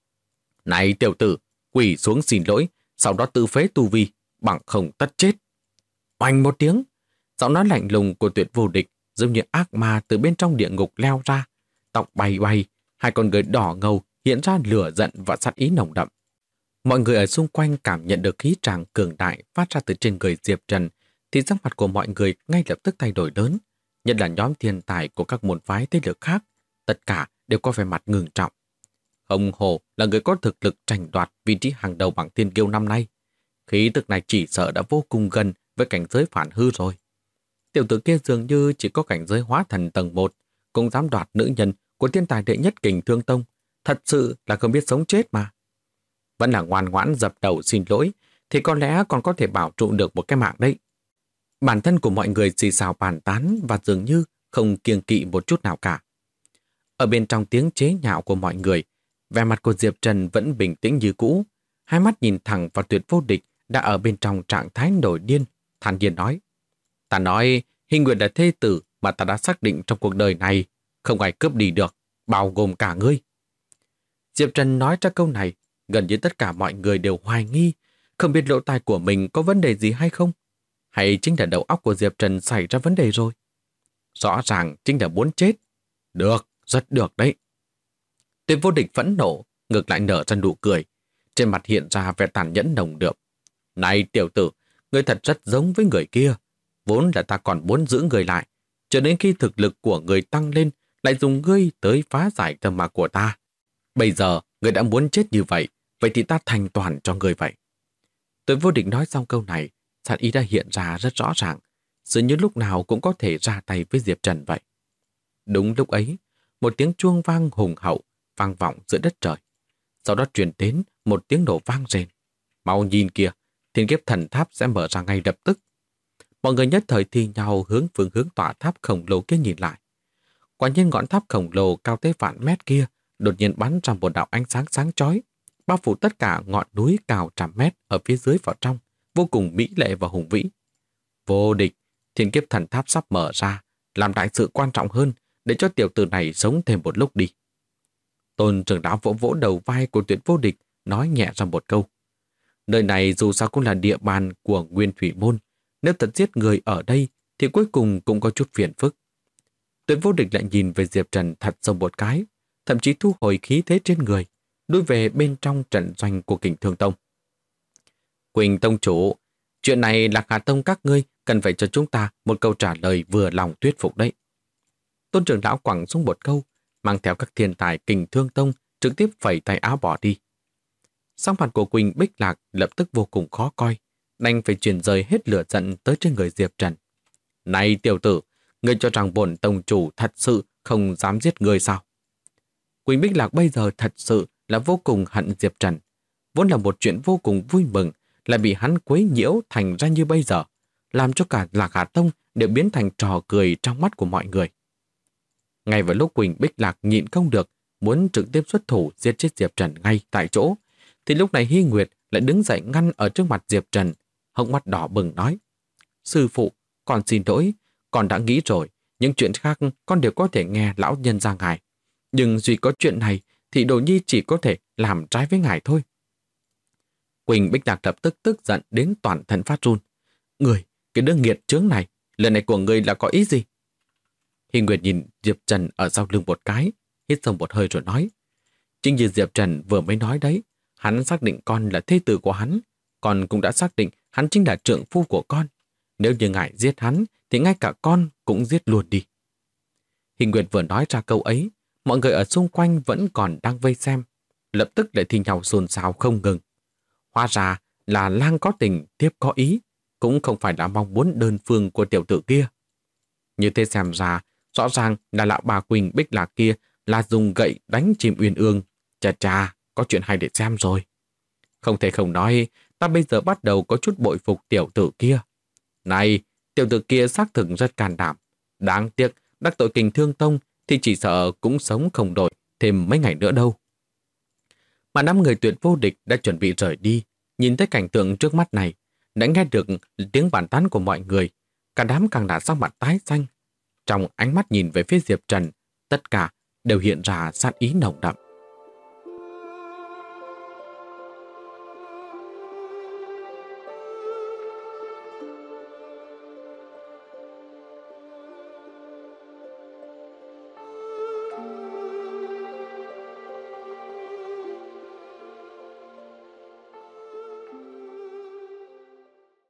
Này tiểu tử, quỳ xuống xin lỗi, sau đó tự phế tu vi, bằng không tất chết. Oanh một tiếng, giọng nói lạnh lùng của Tuyệt Vô Địch giống như ác ma từ bên trong địa ngục leo ra, tóc bay bay, hai con người đỏ ngầu hiện ra lửa giận và sát ý nồng đậm. Mọi người ở xung quanh cảm nhận được khí tràng cường đại phát ra từ trên người Diệp Trần, thì sắc mặt của mọi người ngay lập tức thay đổi lớn, nhất là nhóm thiên tài của các môn phái thế lực khác, tất cả đều có vẻ mặt ngưng trọng. Hồng Hồ là người có thực lực tranh đoạt vị trí hàng đầu bảng thiên kiêu năm nay. Khí tức này chỉ sợ đã vô cùng gần với cảnh giới phản hư rồi. Tiểu tử kia dường như chỉ có cảnh giới hóa thần tầng 1, cũng dám đoạt nữ nhân của thiên tài đệ nhất Kình Thương Tông. Thật sự là không biết sống chết mà. Vẫn là ngoan ngoãn dập đầu xin lỗi, thì có lẽ còn có thể bảo trụ được một cái mạng đấy. Bản thân của mọi người xì xào bàn tán và dường như không kiêng kỵ một chút nào cả. Ở bên trong tiếng chế nhạo của mọi người, vẻ mặt của Diệp Trần vẫn bình tĩnh như cũ, hai mắt nhìn thẳng vào Tuyệt Vô Địch đã ở bên trong trạng thái nổi điên, thản nhiên nói. Ta nói, Hy Nguyệt là thê tử mà ta đã xác định trong cuộc đời này, không ai cướp đi được, bao gồm cả ngươi. Diệp Trần nói ra câu này, gần như tất cả mọi người đều hoài nghi, không biết lỗ tai của mình có vấn đề gì hay không, hay chính là đầu óc của Diệp Trần xảy ra vấn đề rồi. Rõ ràng chính là muốn chết. Được, rất được đấy. Tuyệt Vô Địch phẫn nộ, ngược lại nở ra nụ cười, trên mặt hiện ra vẻ tàn nhẫn nồng đượm. Này tiểu tử, ngươi thật rất giống với người kia. Vốn là ta còn muốn giữ người lại, cho đến khi thực lực của người tăng lên, lại dùng ngươi tới phá giải tâm ma của ta. Bây giờ, ngươi đã muốn chết như vậy, vậy thì ta thành toàn cho ngươi vậy. Tuyệt Vô Địch nói xong câu này, sát ý đã hiện ra rất rõ ràng, dường như lúc nào cũng có thể ra tay với Diệp Trần vậy. Đúng lúc ấy, một tiếng chuông vang hùng hậu vang vọng giữa đất trời. Sau đó truyền đến một tiếng nổ vang rền. Mau nhìn kìa, thiên kiếp thần tháp sẽ mở ra ngay lập tức. Mọi người nhất thời thi nhau hướng phương hướng tòa tháp khổng lồ kia nhìn lại. Quả nhiên ngọn tháp khổng lồ cao tới vạn mét kia đột nhiên bắn ra một đạo ánh sáng sáng chói, bao phủ tất cả ngọn núi cao trăm mét ở phía dưới vào trong, vô cùng mỹ lệ và hùng vĩ. Vô địch, thiên kiếp thần tháp sắp mở ra, làm đại sự quan trọng hơn, để cho tiểu tử này sống thêm một lúc đi. Tôn trưởng lão vỗ vỗ đầu vai của Tuyệt Vô Địch, nói nhẹ ra một câu. Nơi này dù sao cũng là địa bàn của Nguyên Thủy Môn, nếu thật giết người ở đây thì cuối cùng cũng có chút phiền phức. Tuyệt Vô Địch lại nhìn về Diệp Trần thật sâu một cái, thậm chí thu hồi khí thế trên người, lui về bên trong trận doanh của Kình Thương Tông. Quỳnh Tông chủ, chuyện này Lạc Hà Tông các ngươi cần phải cho chúng ta một câu trả lời vừa lòng thuyết phục đấy. Tôn trưởng lão quẳng xuống một câu, mang theo các thiên tài Kình Thương Tông trực tiếp phẩy tay áo bỏ đi. Sắc mặt của Quỳnh Bích Lạc lập tức vô cùng khó coi, đành phải chuyển rời hết lửa giận tới trên người Diệp Trần. Này tiểu tử, ngươi cho rằng bổn tông chủ thật sự không dám giết ngươi sao? Quỳnh Bích Lạc bây giờ thật sự là vô cùng hận Diệp Trần. Vốn là một chuyện vô cùng vui mừng, lại bị hắn quấy nhiễu thành ra như bây giờ, làm cho cả Lạc Hà Tông đều biến thành trò cười trong mắt của mọi người. Ngay vào lúc Quỳnh Bích Lạc nhịn không được, muốn trực tiếp xuất thủ giết chết Diệp Trần ngay tại chỗ, thì lúc này Hy Nguyệt lại đứng dậy ngăn ở trước mặt Diệp Trần, hốc mắt đỏ bừng nói: Sư phụ, con xin lỗi, con đã nghĩ rồi, những chuyện khác con đều có thể nghe lão nhân ra ngài. Nhưng duy có chuyện này thì Đồ Nhi chỉ có thể làm trái với ngài thôi. Quỳnh Bích Lạc lập tức tức giận đến toàn thân phát run. Người, cái đứa nghiệt chướng này, lần này của ngươi là có ý gì? Hy Nguyệt nhìn Diệp Trần ở sau lưng một cái, hít sâu một hơi rồi nói: Chính như Diệp Trần vừa mới nói đấy, hắn xác định con là thê tử của hắn, con cũng đã xác định hắn chính là trượng phu của con. Nếu như ngài giết hắn, thì ngay cả con cũng giết luôn đi. Hy Nguyệt vừa nói ra câu ấy, mọi người ở xung quanh vẫn còn đang vây xem, lập tức lại thi nhau xôn xao không ngừng. Hóa ra là lang có tình, tiếp có ý, cũng không phải là mong muốn đơn phương của tiểu tử kia. Như thế xem ra, rõ ràng là lão bà Quỳnh Bích Lạc kia là dùng gậy đánh chim uyên ương. Chà chà, có chuyện hay để xem rồi. Không thể không nói, ta bây giờ bắt đầu có chút bội phục tiểu tử kia. Này, tiểu tử kia xác thực rất can đảm. Đáng tiếc, đắc tội Kình Thương Tông thì chỉ sợ cũng sống không đổi thêm mấy ngày nữa đâu. Mà 5 người Tuyệt Vô Địch đã chuẩn bị rời đi, nhìn thấy cảnh tượng trước mắt này, đã nghe được tiếng bàn tán của mọi người, cả đám càng đã sắc mặt tái xanh. Trong ánh mắt nhìn về phía Diệp Trần, tất cả đều hiện ra sát ý nồng đậm.